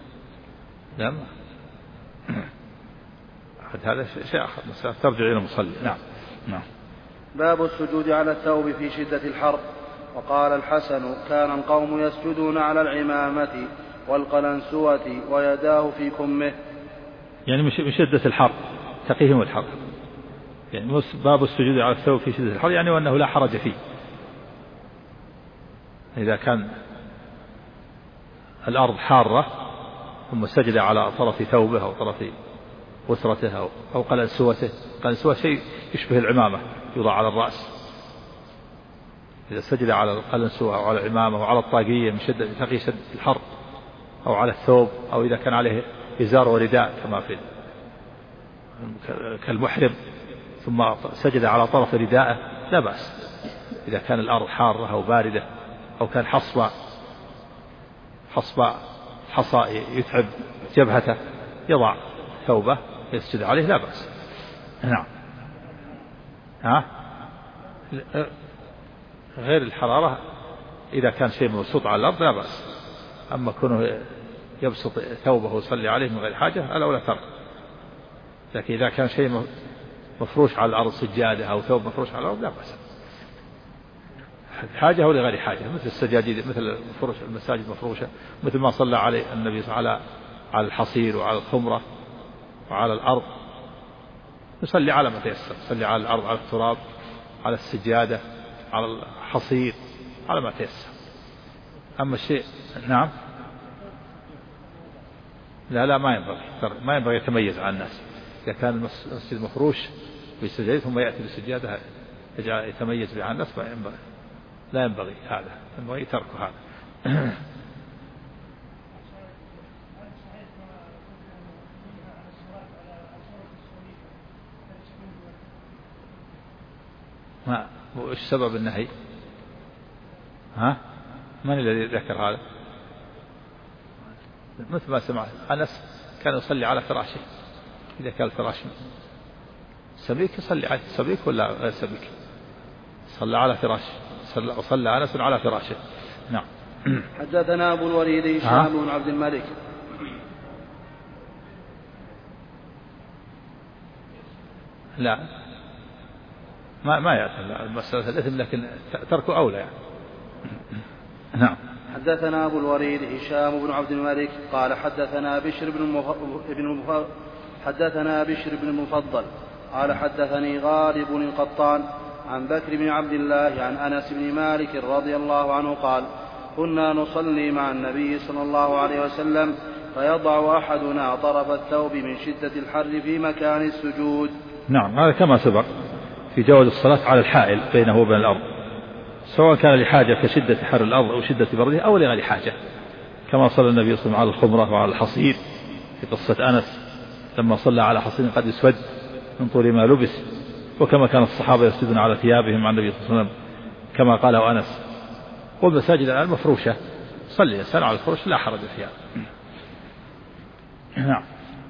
هذا شيء آخر، ترجع إلى المصلي. نعم. باب السجود على الثوب في شدة الحر. وقال الحسن كان القوم يسجدون على العمامة والقلنسوة ويداه في كمه، يعني من شدة الحر تقيهم الحر. يعني باب السجود على الثوب في شدة الحر يعني وأنه لا حرج فيه، إذا كان الأرض حارة ثم سجد على طرف ثوبه أو طرف وسرته أو قلنسوته. قلنسوة شيء يشبه العمامة يوضع على الرأس، إذا سجد على القلنسوة أو على العمامة أو على الطاقية من تقي شدة الحر، أو على الثوب، أو إذا كان عليه إزار ورداء كما في كالمحرم ثم سجد على طرف رداءه لا بأس. إذا كان الأرض حارة أو باردة أو كان حصى يتعب جبهته يضع ثوبه يسجد عليه لا بأس. نعم. غير الحرارة إذا كان شيء مبسوط على الأرض لا بأس، أما كونه يبسط ثوبه ويصلي عليه من غير حاجة الأولى ترك. لكن إذا كان شيء مفروش على الأرض سجادة أو ثوب مفروش على الأرض لا بأس، حاجة أو لغير حاجة، مثل السجاجيد، مثل المساجد مفروشة، مثل ما صلى عليه النبي على الحصير وعلى الخمرة وعلى الأرض، يصلي على ما تيسر، يصلي على الأرض، على التراب، على السجادة، على الحصير، على ما تيسر. أما الشيء نعم لا ما ينبغي يتميز عن الناس. إذا كان المسجد مفروش بالسجادة ثم يأتي بالسجادة يتميز بها الناس لا ينبغي هذا، ينبغي تركه هذا. وش سبب النهي؟ من الذي ذكر هذا؟ مثل ما سمعت أنس كان يصلي على فراشه، إذا كان الفراش سبيك يصلي على سبيك ولا غير سبيك، صلى على فراشه، صلى أنس على فراشه. نعم. حدثنا أبو الوليد هشام بن عبد الملك. لا ما يأتي مسألة الإثم، لكن تركه أولى يعني. نعم. حدثنا أبو الوليد هشام بن عبد الملك قال حدثنا بشر بن المفضل قال حدثني غالب القطان عن بكر بن عبد الله عن أنس بن مالك رضي الله عنه قال كنا نصلي مع النبي صلى الله عليه وسلم فيضع أحدنا طرف الثوب من شدة الحر في مكان السجود. نعم هذا كما سبق في جواز الصلاة على الحائل بينه وبين الأرض، سواء كان لحاجة كشدة حر الأرض أو شدة برده أو لغير حاجة، كما صلى النبي صلى الله عليه وسلم على الخمرة وعلى الحصير في قصة أنس لما صلى على حصين قد اسود من طول ما لبس، وكما كان الصحابة يسجدون على ثيابهم مع النبي صلى الله عليه وسلم كما قاله أنس. والمساجد الآن مفروشة، صلي الإنسان على الفرش لا حرج فيها. نعم.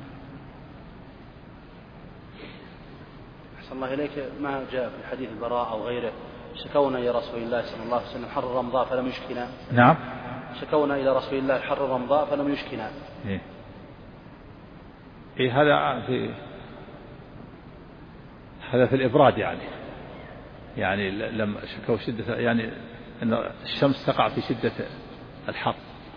أحسن الله إليك، ما جاء في حديث البراء أو غيره شكونا إلى رسول الله صلى الله عليه وسلم حر الرمضاء فلم يشكنا. نعم. شكونا إلى رسول الله حر الرمضاء فلم يشكنا. إيه هذا في الإبراد يعني لما شكوا شدة، يعني أن الشمس تقع في شدة الحر،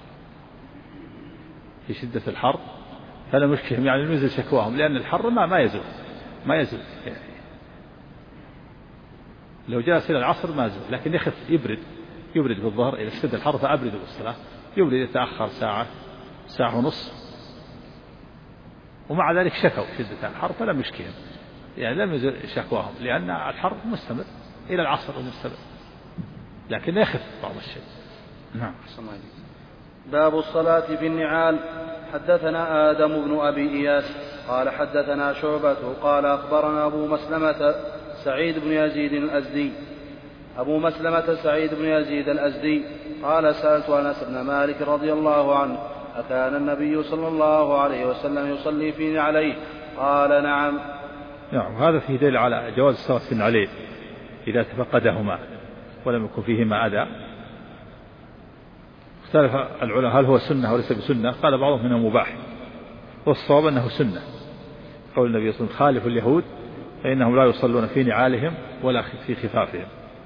في شدة الحر فلم يشكهم، يعني نزل شكواهم، لأن الحر ما يزول يعني لو جاء إلى العصر ما زال، لكن يخف يبرد بالظهر إلى اشتد الحر فأبردوا بالصلاة، يبرد يتأخر ساعة ونص، ومع ذلك شكوا شدة الحر فلم يشكهم، يعني لم يزل شكواهم، لأن الحر مستمر إلى العصر ومستمر، لكن يخف بعض الشيء. نعم. باب الصلاة في النعال. حدثنا آدم بن أبي إياس قال حدثنا شعبة قال أخبرنا أبو مسلمة سعيد بن يزيد الأزدي قال سألت أنس بن مالك رضي الله عنه أكان النبي صلى الله عليه وسلم يصلي في نعليه؟ قال نعم. نعم. هذا فيه دليل على جواز الصلاة في النعلين إذا تفقدهما ولم يكن فيهما أذى. اختلف العلماء هل هو سنة وليس بسنة، قال بعضهم انه مباح، والصواب انه سنة، قول النبي صلى الله عليه وسلم خالف اليهود فإنهم لا يصلون في نعالهم ولا في خفافهم،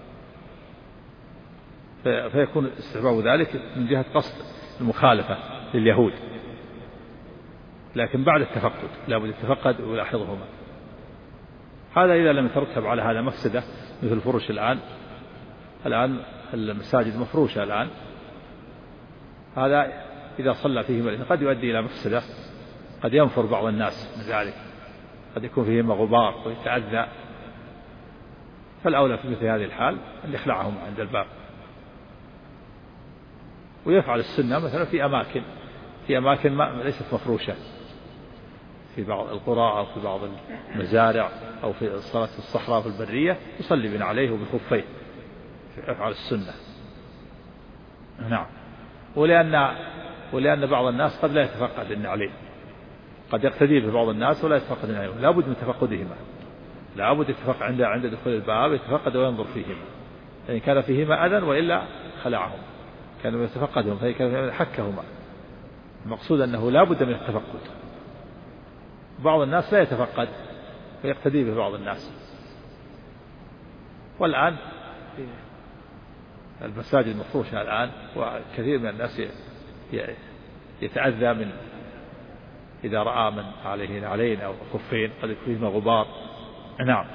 فيكون استحباب ذلك من جهة قصد المخالفة لليهود، لكن بعد التفقد لا بد يتفقد ويلاحظهما. هذا إذا لم يترتب على هذا مفسدة مثل الفرش الآن المساجد مفروشة الآن، هذا إذا صلى فيهما قد يؤدي إلى مفسدة، قد ينفر بعض الناس من ذلك، قد يكون فيهما غبار ويتأذى، فالأولى في مثل هذه الحال أن يخلعهما عند الباب، ويفعل السنة مثلا في أماكن ليست مفروشة، في بعض القرى أو في بعض المزارع أو في الصلاة في الصحراء في البرية يصلي بين عليه وبخفيه، يفعل السنة. نعم. ولأن بعض الناس قد لا يتفقد النعلين، قد يقتدي ببعض الناس ولا يتفقد النعلين، لا بد من تفقدهما، لا بد يتفقد عند دخول الباب يتفقد وينظر فيهما، يعني كان فيهما أذى وإلا خلعهم، كان يتفقدهم فإن كان حكهما، المقصود أنه لا بد من التفقد. بعض الناس لا يتفقد ويقتدي ببعض الناس، والآن المساجد المفروشة الآن وكثير من الناس يتأذى من إذا رأى من عليه نعلين أو خفين قد يكون فيهما غبار. نعم.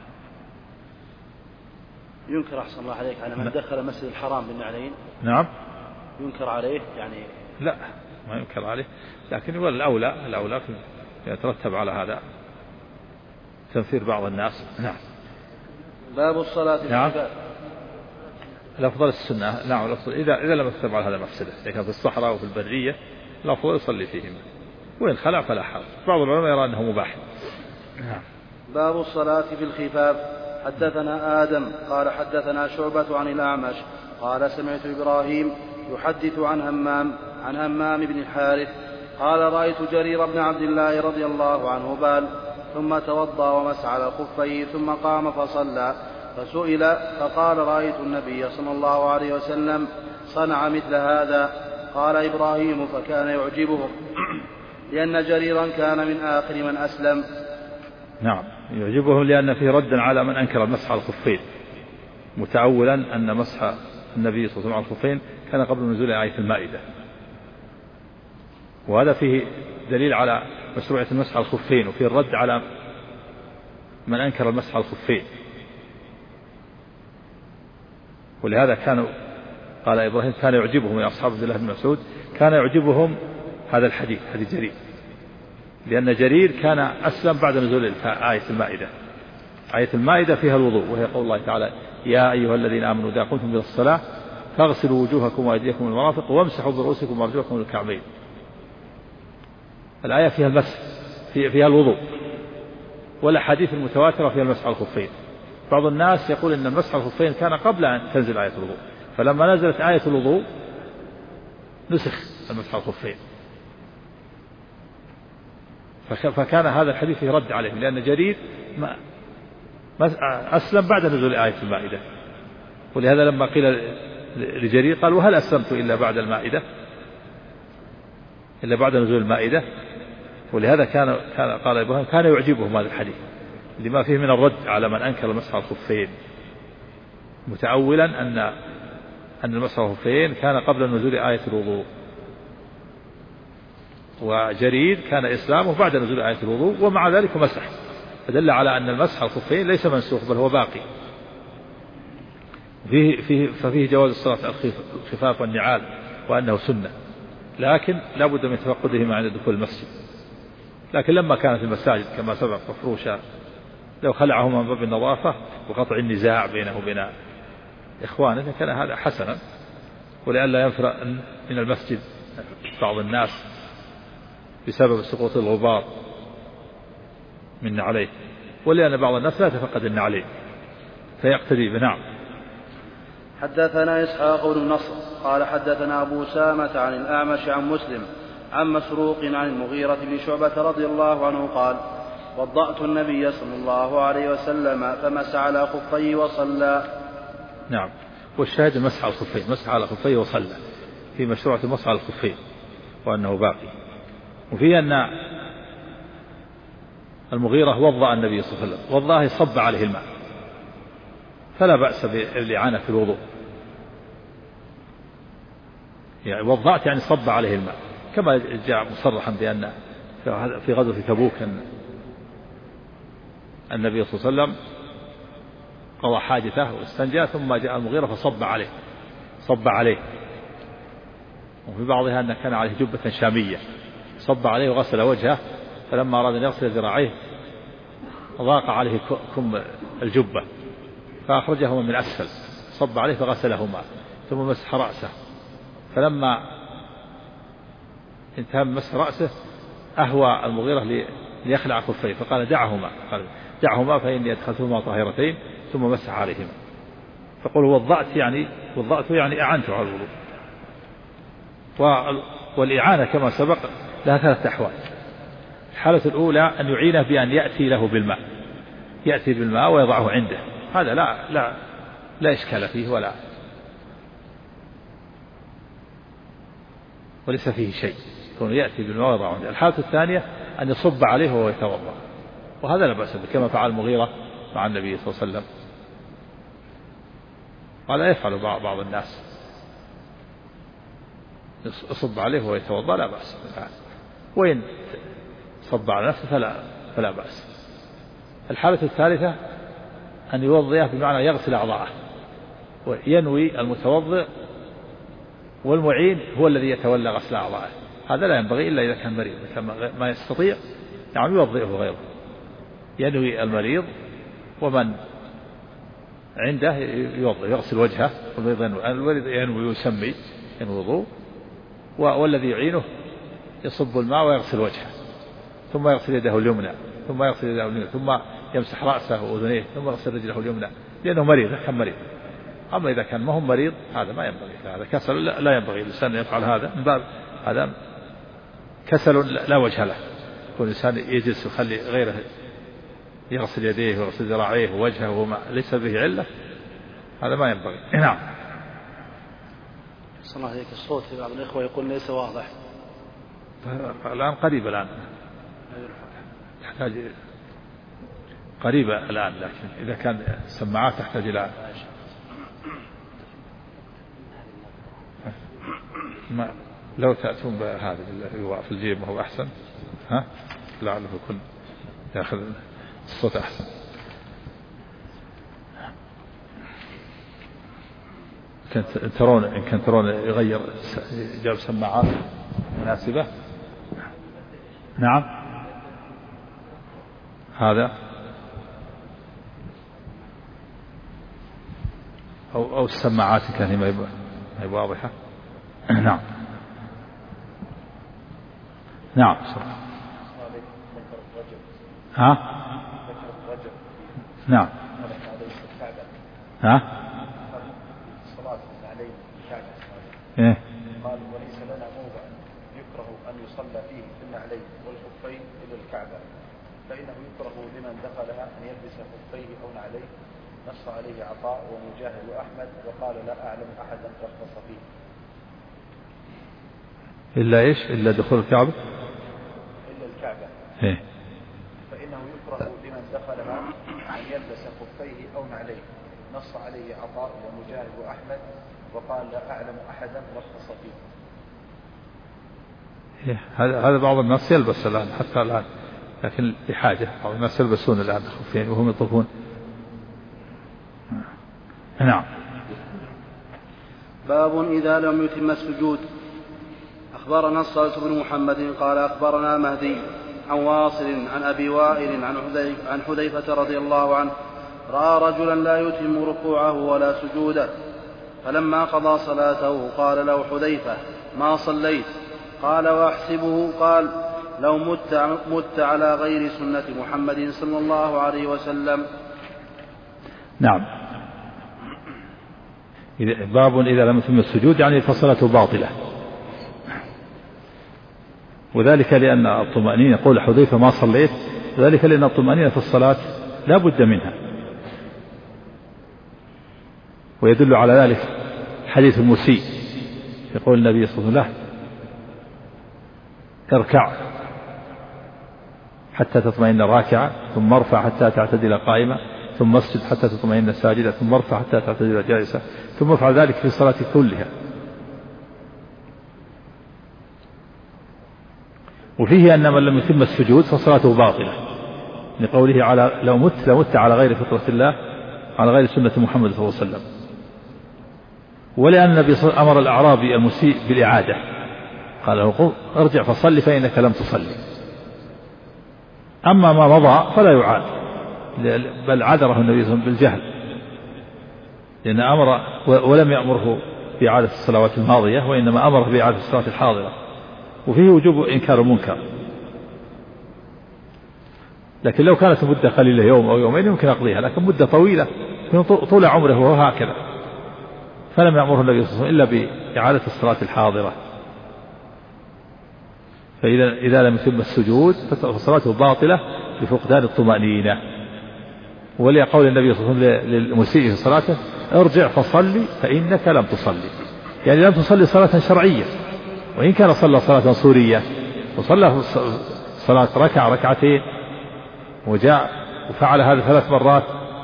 ينكر أحسن الله عليك على من دخل المسجد الحرام بالنعلين؟ نعم. ينكر عليه يعني؟ لا ما ينكر عليه، لكن هو الأولى يترتب على هذا تنفير بعض الناس. نعم. باب الصلاة في نعم. الأفضل السنة. نعم الأفضل إذا لم يترتب على هذا مفسدة، إذا كان في الصحراء وفي البرية الأفضل يصلي فيهما، وإن خلع فلا حرج. بعض العلماء يرى أنه مباح. نعم. باب الصلاة في الخفاف. حدثنا آدم قال حدثنا شعبة عن الأعمش قال سمعت إبراهيم يحدث عن همام بن الحارث قال رأيت جرير بن عبد الله رضي الله عنه بال ثم توضأ ومسح على خفيه ثم قام فصلى، فسئل فقال رأيت النبي صلى الله عليه وسلم صنع مثل هذا. قال إبراهيم فكان يعجبهم لأن جريرا كان من آخر من أسلم. نعم يعجبهم لأن فيه ردا على من أنكر مسح الخفين، متأولا أن مسح النبي صلى الله عليه وسلم على الخفين كان قبل نزول آية المائدة، وهذا فيه دليل على مشروعية المسح على الخفين، وفيه الرد على من أنكر المسح على الخفين. ولهذا قال إبراهيم كان يعجبهم يا أصحاب عبد الله بن مسعود، كان يعجبهم هذا الحديث، حديث جرير، لأن جرير كان أسلم بعد نزول آية المائدة. آية المائدة فيها الوضوء، وهي قول الله تعالى يا أيها الذين آمنوا إذا قمتم إلى الصلاة فاغسلوا وجوهكم وأيديكم من المرافق وامسحوا برؤوسكم وأرجلكم من الكعبين. الآية فيها المسح، فيها الوضوء، والأحاديث المتواترة فيها المسح على الخفين. بعض الناس يقول إن المسح على الخفين كان قبل أن تنزل آية الوضوء، فلما نزلت آية الوضوء نسخ المسح على الخفين، فكان هذا الحديث يرد عليهم، لأن جرير أسلم بعد نزول آية المائدة، ولهذا لما قيل لجرير قال وهل أسلمت إلا بعد المائدة، إلا بعد نزول المائدة. ولهذا كان قال إبراهيم كان يعجبهم هذا الحديث لما فيه من الرد على من أنكر المسح على الخفين، متأولا أن المسح على الخفين كان قبل نزول آية الوضوء، وجرير كان إسلامه بعد نزول آية الوضوء ومع ذلك مسح، فدل على أن المسح على الخفين ليس منسوخ بل هو باقي. ففيه جواز الصلاة الخفاف والنعال وأنه سنة، لكن لا بد من تفقدهما عند دخول المسجد. لكن لما كانت المساجد كما سبق مفروشة لو خلعهما من باب النظافة وقطع النزاع بينه وبين إخوانه كان هذا حسنا، ولئلا ينفر من المسجد بعض الناس بسبب سقوط الغبار من عليه، ولأن بعض الناس لا تفقد النعلين فيقتدي بنعم. حدثنا إسحاق بن نصر قال حدثنا أبو سامة عن الأعمش عن مسلم عن مسروق عن المغيرة بن شعبة رضي الله عنه قال وضأت النبي صلى الله عليه وسلم فمسح على خفيه وصلى. نعم، والشاهد مسح على الخفين، مسح على خفيه وصلى في مشروعة المسح على الخفين وأنه باقي. وفي أن المغيرة وضأ النبي صلى الله عليه وسلم، وضاه صب عليه الماء، فلا بأس بالإعانة في الوضوء، يعني وضأت يعني صب عليه الماء، كما جاء مصرحا بأن في غزوة تبوك النبي صلى الله عليه وسلم قضى حاجته واستنجى ثم جاء المغيرة فصب عليه، صب عليه. وفي بعضها أن كان عليه جبة شامية صب عليه وغسل وجهه، فلما أراد أن يغسل ذراعيه ضاق عليه كم الجبة فأخرجهما من أسفل، صب عليه فغسلهما ثم مسح رأسه، فلما انتهى من مسح رأسه أهوى المغيرة ليخلع خفيه فقال دعهما فإني أدخلتهما طاهرتين ثم مسح عليهما. فقل وضأت يعني أعنت على الوضوء. والإعانة كما سبق لها ثلاثة أحوال. الحالة الأولى أن يعينه بأن يأتي له بالماء، يأتي بالماء ويضعه عنده، هذا لا إشكال فيه وليس فيه شيء، كونه يأتي بالماء ويضعه عنده. الحالة الثانية أن يصب عليه وهو يتوضأ، وهذا لا بأس به كما فعل المغيرة مع النبي صلى الله عليه وسلم، ولا يفعل بعض الناس يصب عليه وهو يتوضأ لا بأس، وإن صب على نفسه فلا بأس. الحالة الثالثة أن يوضئه بمعنى يغسل أعضاءه، وينوي المتوضئ والمعين هو الذي يتولى غسل أعضاءه، هذا لا ينبغي إلا إذا كان مريض، ما يستطيع يعني يوضئه غيره، ينوي المريض ومن عنده يوضئ يغسل وجهه، والمريض ينوي يسمي الوضوء، والذي يعينه يصب الماء ويغسل وجهه ثم يغسل يده اليمنى ثم يغسل يده اليمنى ثم يمسح رأسه وأذنيه ثم يغسل رجله اليمنى، لأنه مريض كان مريض. أما إذا كان ما هو مريض هذا ما ينبغي، هذا كسل لا ينبغي الإنسان يفعل هذا، من باب هذا كسل لا وجه له، يكون الإنسان يجلس ويخلي غيره يغسل يديه ويغسل ذراعيه ووجهه وما ليس به علة، هذا ما ينبغي. نعم. صلى الله عليك الصوت في بعض الإخوة يقول ليس واضح. الآن قريب الآن تحتاج قريبة الآن، لكن إذا كان السماعات تحتاج إلى ما لو تأتون بهذا في الجيب وهو أحسن، لعله يكون يأخذ الصوت أحسن. إن كنت ترون يغير جاب سماعات مناسبة. نعم هذا أو السماعات كان ما هي واضحة. نعم ها؟ نعم. ها؟ الصلاة عليه الكعبة. إيه؟ قال وليس لنا موضع يكره أن يصلى فيه في النعلين والخفين إلى الكعبة، فإنه يكره لمن دخلها أن يلبس خفيه أو نعليه. نص عليه عطاء ومجاهد وأحمد، وقال لا أعلم أحدا رخص فيه. إلا إيش؟ إلا دخول الكعبة؟ إلا الكعبة. إيه؟ فإنه يكره لمن دخلها أن يلبس خفيه أو نعليه. نص عليه عطاء ومجاهد وأحمد، وقال لا أعلم أحدا رخص فيه. إيه؟ هذا بعض الناس يلبس الآن حتى الآن، لكن بحاجة. بعض الناس يلبسون الآن خفين وهم يطوفون. نعم. باب إذا لم يتم السجود. أخبرنا الصالح بن محمد قال أخبرنا مهدي عن واصل عن أبي وائل عن حذيفة رضي الله عنه رأى رجلا لا يتم ركوعه ولا سجوده، فلما قضى صلاته قال له حذيفة ما صليت؟ قال وأحسبه قال لو مت على غير سنة محمد صلى الله عليه وسلم. نعم. باب إذا لم يتم السجود يعني فصلاته باطلة، وذلك لأن الطمأنينة، يقول حذيفة ما صليت، وذلك لأن الطمأنينة في الصلاة لا بد منها، ويدل على ذلك حديث المسيء، يقول النبي صلى الله عليه وسلم اركع حتى تطمئن راكعة، ثم ارفع حتى تعتدل قائمة، ثم اسجد حتى تطمئن ساجدة، ثم ارفع حتى تعتدل جالسة، ثم افعل ذلك في الصلاة كلها. وفيه أن من لم يتم السجود فصلاته باطلة، لقوله على لو مت على غير فطرة الله، على غير سنة محمد صلى الله عليه وسلم. ولأن النبي أمر الأعرابي المسيء بالإعادة، قال له ارجع فصلي فإنك لم تصلي. أما ما مضى فلا يعاد، بل عذره النبي صلى الله عليه وسلم بالجهل، لأن أمر ولم يأمره بإعادة الصلوات الماضية، وإنما أمره بإعادة الصلاة الحاضرة، وفيه وجوب إنكار المنكر. لكن لو كانت مدة قليلة يوم أو يومين يمكن أقضيها، لكن مدة طويلة طول عمره وهو هكذا، فلم يأمره النبي صلى الله عليه وسلم إلا بإعادة الصلاة الحاضرة. فإذا لم يتم السجود فصلاته باطلة بفقدان الطمأنينة. ولقول النبي صلى الله عليه وسلم للمسيء في صلاته ارجع فصلي فإنك لم تصلي، يعني لم تصلي صلاة شرعية، وإن كان صلى صلاة سورية وصلى صلاة ركعتين وجاء وفعل هذا 3 مرات،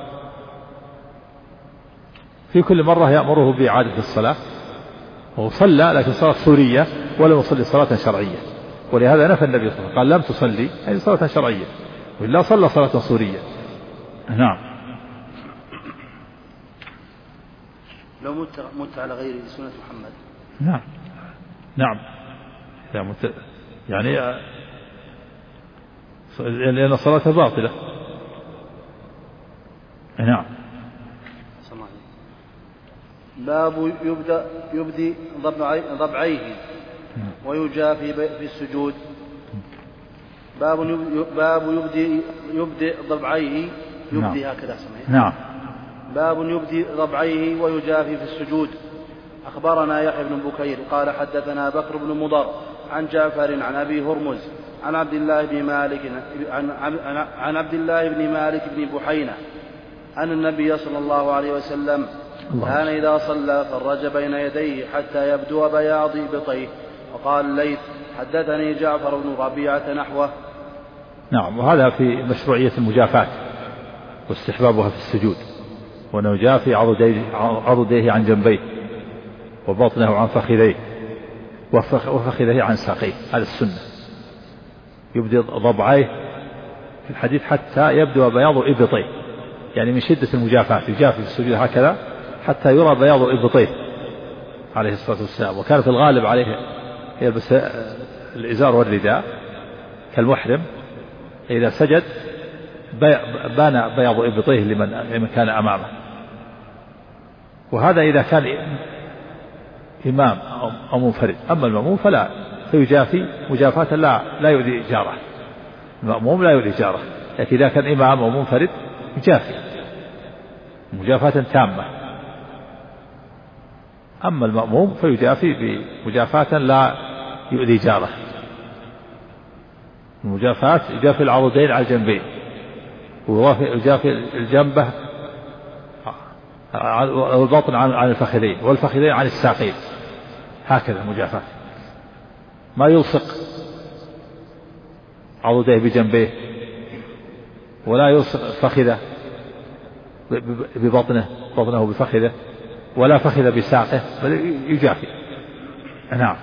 في كل مرة يأمره بإعادة الصلاة، وصلى لكن صلاة سورية ولم يصلي صلاة شرعية، ولهذا نفى النبي صلى الله عليه وسلم قال لم تصلي أي صلاة شرعية، وإلا صلى صلاة سورية. نعم. لو مت على غير سنة محمد. نعم نعم يعني لأن الصلاة باطلة. نعم. باب يبدي ضبعيه ويجافي في السجود. باب يبدي ضبعيه، يبدي هكذا صحيح. نعم. باب يبدي ضبعيه ويجافي في السجود. أخبرنا يحيى بن بكير قال حدثنا بكر بن مضر عن جعفر عن أبي هرمز عن عبد الله بن مالك عن عبد الله بن مالك بن بحينة أن النبي صلى الله عليه وسلم كان إذا صلى فرج بين يديه حتى يبدو بياض إبطيه. وقال الليث حدثني جعفر بن ربيعة نحوه. نعم. وهذا في مشروعية المجافاة واستحبابها في السجود، وأنه يجافي عضديه عن جنبيه، وبطنه عن فخذيه، وفخذيه عن ساقيه. هذا السنة. يبدي ضبعيه في الحديث حتى يبدو بياض إبطيه، يعني من شدة المجافاة يجافي في السجود هكذا حتى يرى بياض إبطيه عليه الصلاة والسلام. وكان في الغالب عليه يلبس الإزار والرداء كالمحرم، إذا سجد بان بياض إبطيه لمن كان أمامه. وهذا إذا كان إمام أو منفرد. أما المأموم فلا، فيجافي مجافاة لا يؤذي جاره، المأموم لا يؤذي جاره. لكن إذا كان إمام أو منفرد يجافي مجافاة تامة. أما المأموم فيجافي بمجافاة لا يؤذي جاره. المجافاة يجافي العضدين على الجنبين، ويجافي الجنبة والبطن عن الفخذين، والفخذين عن الساقين، هكذا مجافاة. ما يلصق عضديه بجنبيه، ولا يلصق فخذه بطنه بفخذه، ولا فخذ بساقه، بل يجافي. نعم.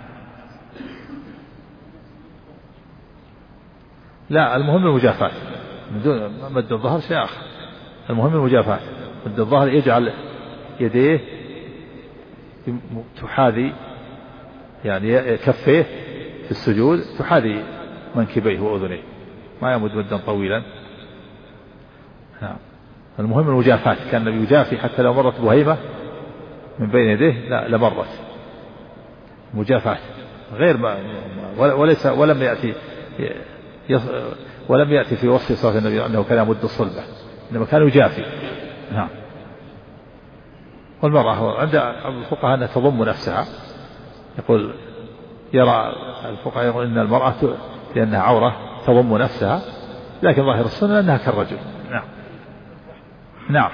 لا، المهم المجافاة من دون مد الظهر شيء آخر. المهم المجافاة. مد الظهر يجعل يديه تحاذي، يعني كفيه في السجود تحاذي منكبيه وأذنيه، ما يمد مدا طويلا. نعم. المهم المجافاة. كان النبي يجافي حتى لو مرت بهيمة من بين يديه لا لمرت مجافاة، غير ما وليس ولم يأتي في وصف صلاة النبي أنه كان يمد الصلبة، إنما كان يجافي. نعم. والمرأة عند الفقهاء أنها تضم نفسها، يرى الفقهاء يقول إن المرأة لأنها عورة تضم نفسها، لكن ظاهر السنة أنها كالرجل. نعم. نعم.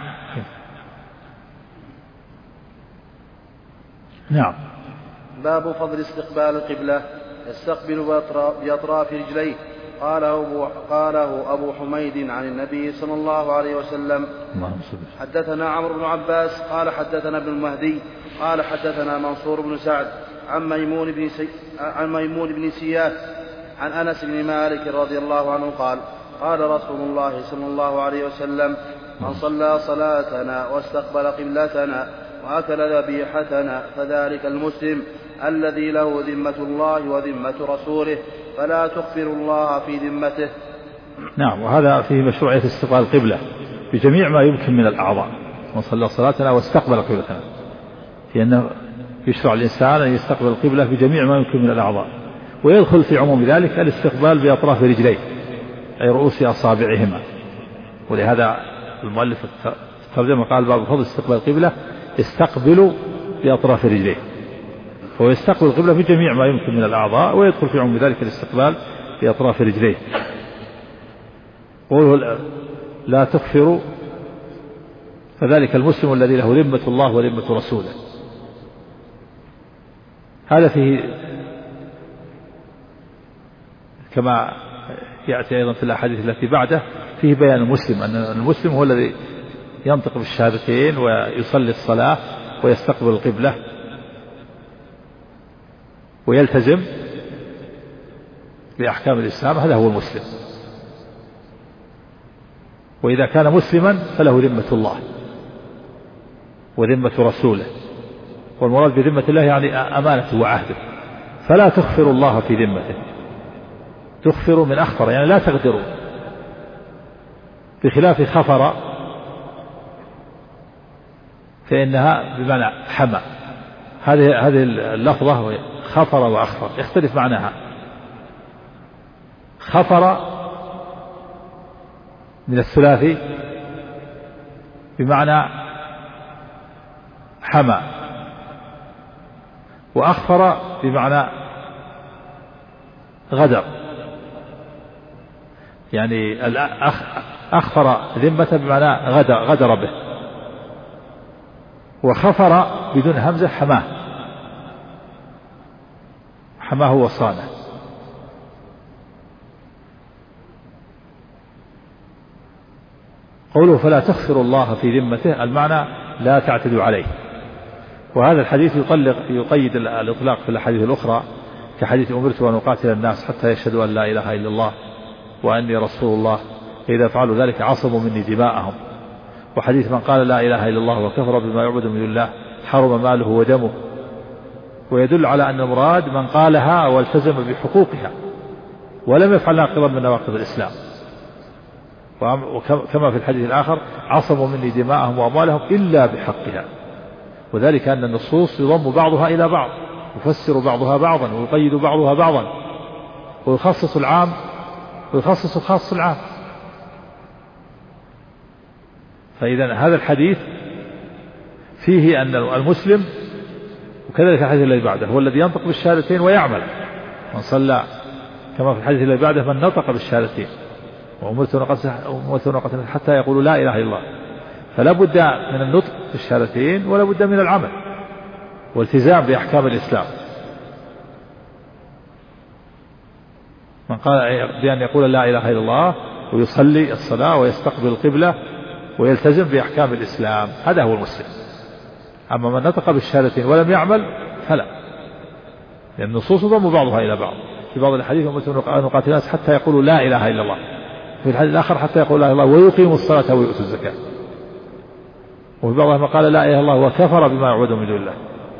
نعم. باب فضل استقبال القبلة. يستقبل بأطراف رجليه. قاله أبو حميد عن النبي صلى الله عليه وسلم. حدثنا عمرو بن عباس قال حدثنا ابن المهدي قال حدثنا منصور بن سعد عن ميمون بن سياس عن أنس بن مالك رضي الله عنه قال قال رسول الله صلى الله عليه وسلم: من صلى صلاتنا واستقبل قبلتنا وأكل ذبيحتنا فذلك المسلم الذي له ذمة الله وذمة رسوله فلا تخفر الله في ذمته. نعم. وهذا فيه مشروعية استقبال القبلة بجميع ما يمكن من الأعضاء. من صلى صلاتنا واستقبل قبلتنا، لأنه يشرع الإنسان أن يستقبل القبلة بجميع ما يمكن من الأعضاء، ويدخل في عموم ذلك الاستقبال بأطراف رجليه أي رؤوس أصابعهما. ولهذا المؤلف الترجمة قال: باب فضل استقبال القبلة استقبلوا بأطراف رجليه، هو يستقبل القبلة بجميع ما يمكن من الأعضاء، ويدخل في عموم ذلك الاستقبال بأطراف رجليه. قوله لا تكفروا فذلك المسلم الذي له ذمة الله وذمة رسوله، هذا فيه كما يأتي أيضا في الأحاديث التي بعده فيه بيان المسلم، أن المسلم هو الذي ينطق بالشهادتين ويصلي الصلاة ويستقبل القبلة ويلتزم بأحكام الإسلام، هذا هو المسلم. وإذا كان مسلما فله ذمة الله وذمة رسوله، والمراد بذمة الله يعني أمانته وعهده، فلا تخفروا الله في ذمته. تخفروا من أخفر يعني لا تغدروا، بخلاف خفر فإنها بمعنى حمى. هذه اللفظة خفر وأخفر يختلف معناها. خفر من الثلاثي بمعنى حمى، وأخفر بمعنى غدر، يعني أخفر ذمة بمعنى غدر به. وخفر بدون همزة حماه وصانه. قوله فلا تخفروا الله في ذمته المعنى لا تعتدوا عليه. وهذا الحديث يقيد الإطلاق في الأحاديث الأخرى، كحديث أمرت أن أقاتل الناس حتى يشهدوا أن لا إله إلا الله وأني رسول الله، فإذا فعلوا ذلك عصموا مني دماءهم. وحديث من قال لا إله إلا الله وكفر بما يعبد من الله حرم ماله ودمه. ويدل على أن المراد من قالها والتزم بحقوقها ولم يفعل ناقضا من نواقض الإسلام. وكما في الحديث الآخر عصموا مني دماءهم وأموالهم إلا بحقها. وذلك أن النصوص يضم بعضها إلى بعض، يفسر بعضها بعضا ويقيد بعضها بعضا، ويخصص العام ويخصص الخاص العام. فإذا هذا الحديث فيه أن المسلم، وكذلك الحديث الذي بعده، هو الذي ينطق بالشهادتين ويعمل. من صلى كما في الحديث الذي بعده من نطق بالشهادتين وأمرت أن أقاتل حتى يقولوا لا إله إلا الله. فلا بد من النطق بالشهادتين ولا بد من العمل والتزام بأحكام الإسلام. من قال بأن يقول لا إله إلا الله ويصلي الصلاة ويستقبل القبلة ويلتزم بأحكام الإسلام، هذا هو المسلم. أما من نطق بالشهادتين ولم يعمل فلا، لأن النصوص ضم بعضها إلى بعض. في بعض الحديث أمرت أن أقاتل الناس حتى يقولوا لا إله إلا الله، في الحديث الآخر حتى يقولوا لا إله إلا الله ويقيموا الصلاة ويؤتوا الزكاة، وفي بعضها قال لا إله إلا الله وكفر بما يعبد من دون الله.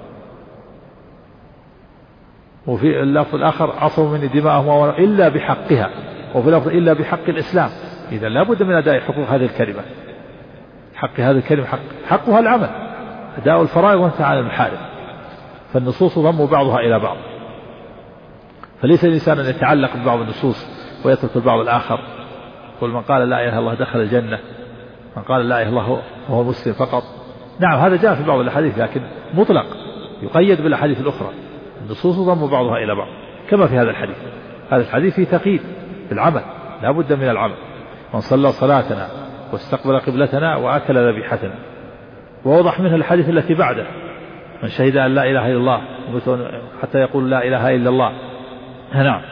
وفي اللفظ الآخر عصوا مني دماءهم إلا بحقها، وفي اللفظ إلا بحق الإسلام. إذا لا بد من أداء حقوق هذه الكلمة. حق هذه الكلمة حقها العمل، أداء الفرائض وانتهاء عن المحارم. فالنصوص ضم بعضها إلى بعض، فليس الإنسان أن يتعلق ببعض النصوص ويترك البعض الآخر. قل من قال لا إله إلا الله دخل الجنة، من قال لا إله إلا الله وهو مسلم فقط. نعم هذا جاء في بعض الأحاديث لكن مطلق يقيد بالأحاديث الأخرى. النصوص ضم بعضها إلى بعض كما في هذا الحديث. هذا الحديث فيه تقييد بالعمل، لا بد من العمل. من صلى صلاتنا واستقبل قبلتنا وأكل ذبيحتنا. ووضح منها الحديث التي بعده من شهد أن لا إله إلا الله حتى يقول لا إله إلا الله. نعم.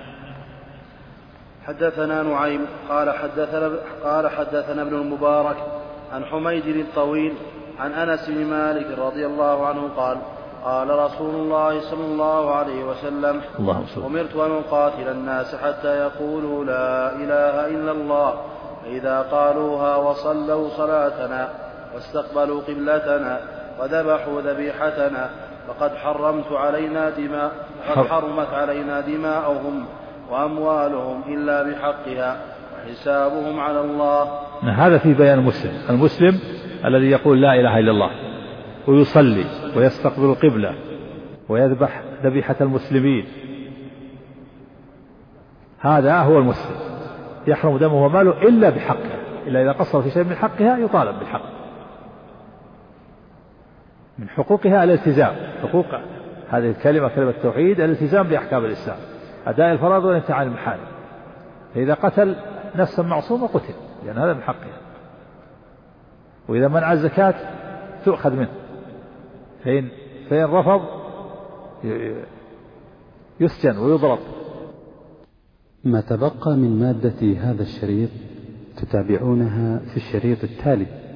حدثنا نعيم قال حدثنا ابن المبارك عن حميد الطويل عن أنس بن مالك رضي الله عنه قال قال رسول الله صلى الله عليه وسلم أمرت أن أقاتل الناس حتى يقولوا لا إله إلا الله، فإذا قالوها وصلوا صلاتنا واستقبلوا قبلتنا وذبحوا ذبيحتنا فقد حرمت علينا دماءهم وأموالهم إلا بحقها وحسابهم على الله. هذا في بيان المسلم الذي يقول لا إله إلا الله ويصلي ويستقبل القبلة ويذبح ذبيحة المسلمين، هذا هو المسلم. يحرم دمه وماله إلا بحقها، إلا إذا قصر في شيء من حقها يطالب بالحق. من حقوقها الالتزام، حقوق هذه الكلمة كلمة التوحيد الالتزام بأحكام الإسلام، أداء الفرائض والانتهاء عن المحارم. فإذا قتل نفسا معصومة قتل لأن هذا من حقها. وإذا منع الزكاة تؤخذ منه، فإن رفض يسجن ويضرب. ما تبقى من مادة هذا الشريط تتابعونها في الشريط التالي.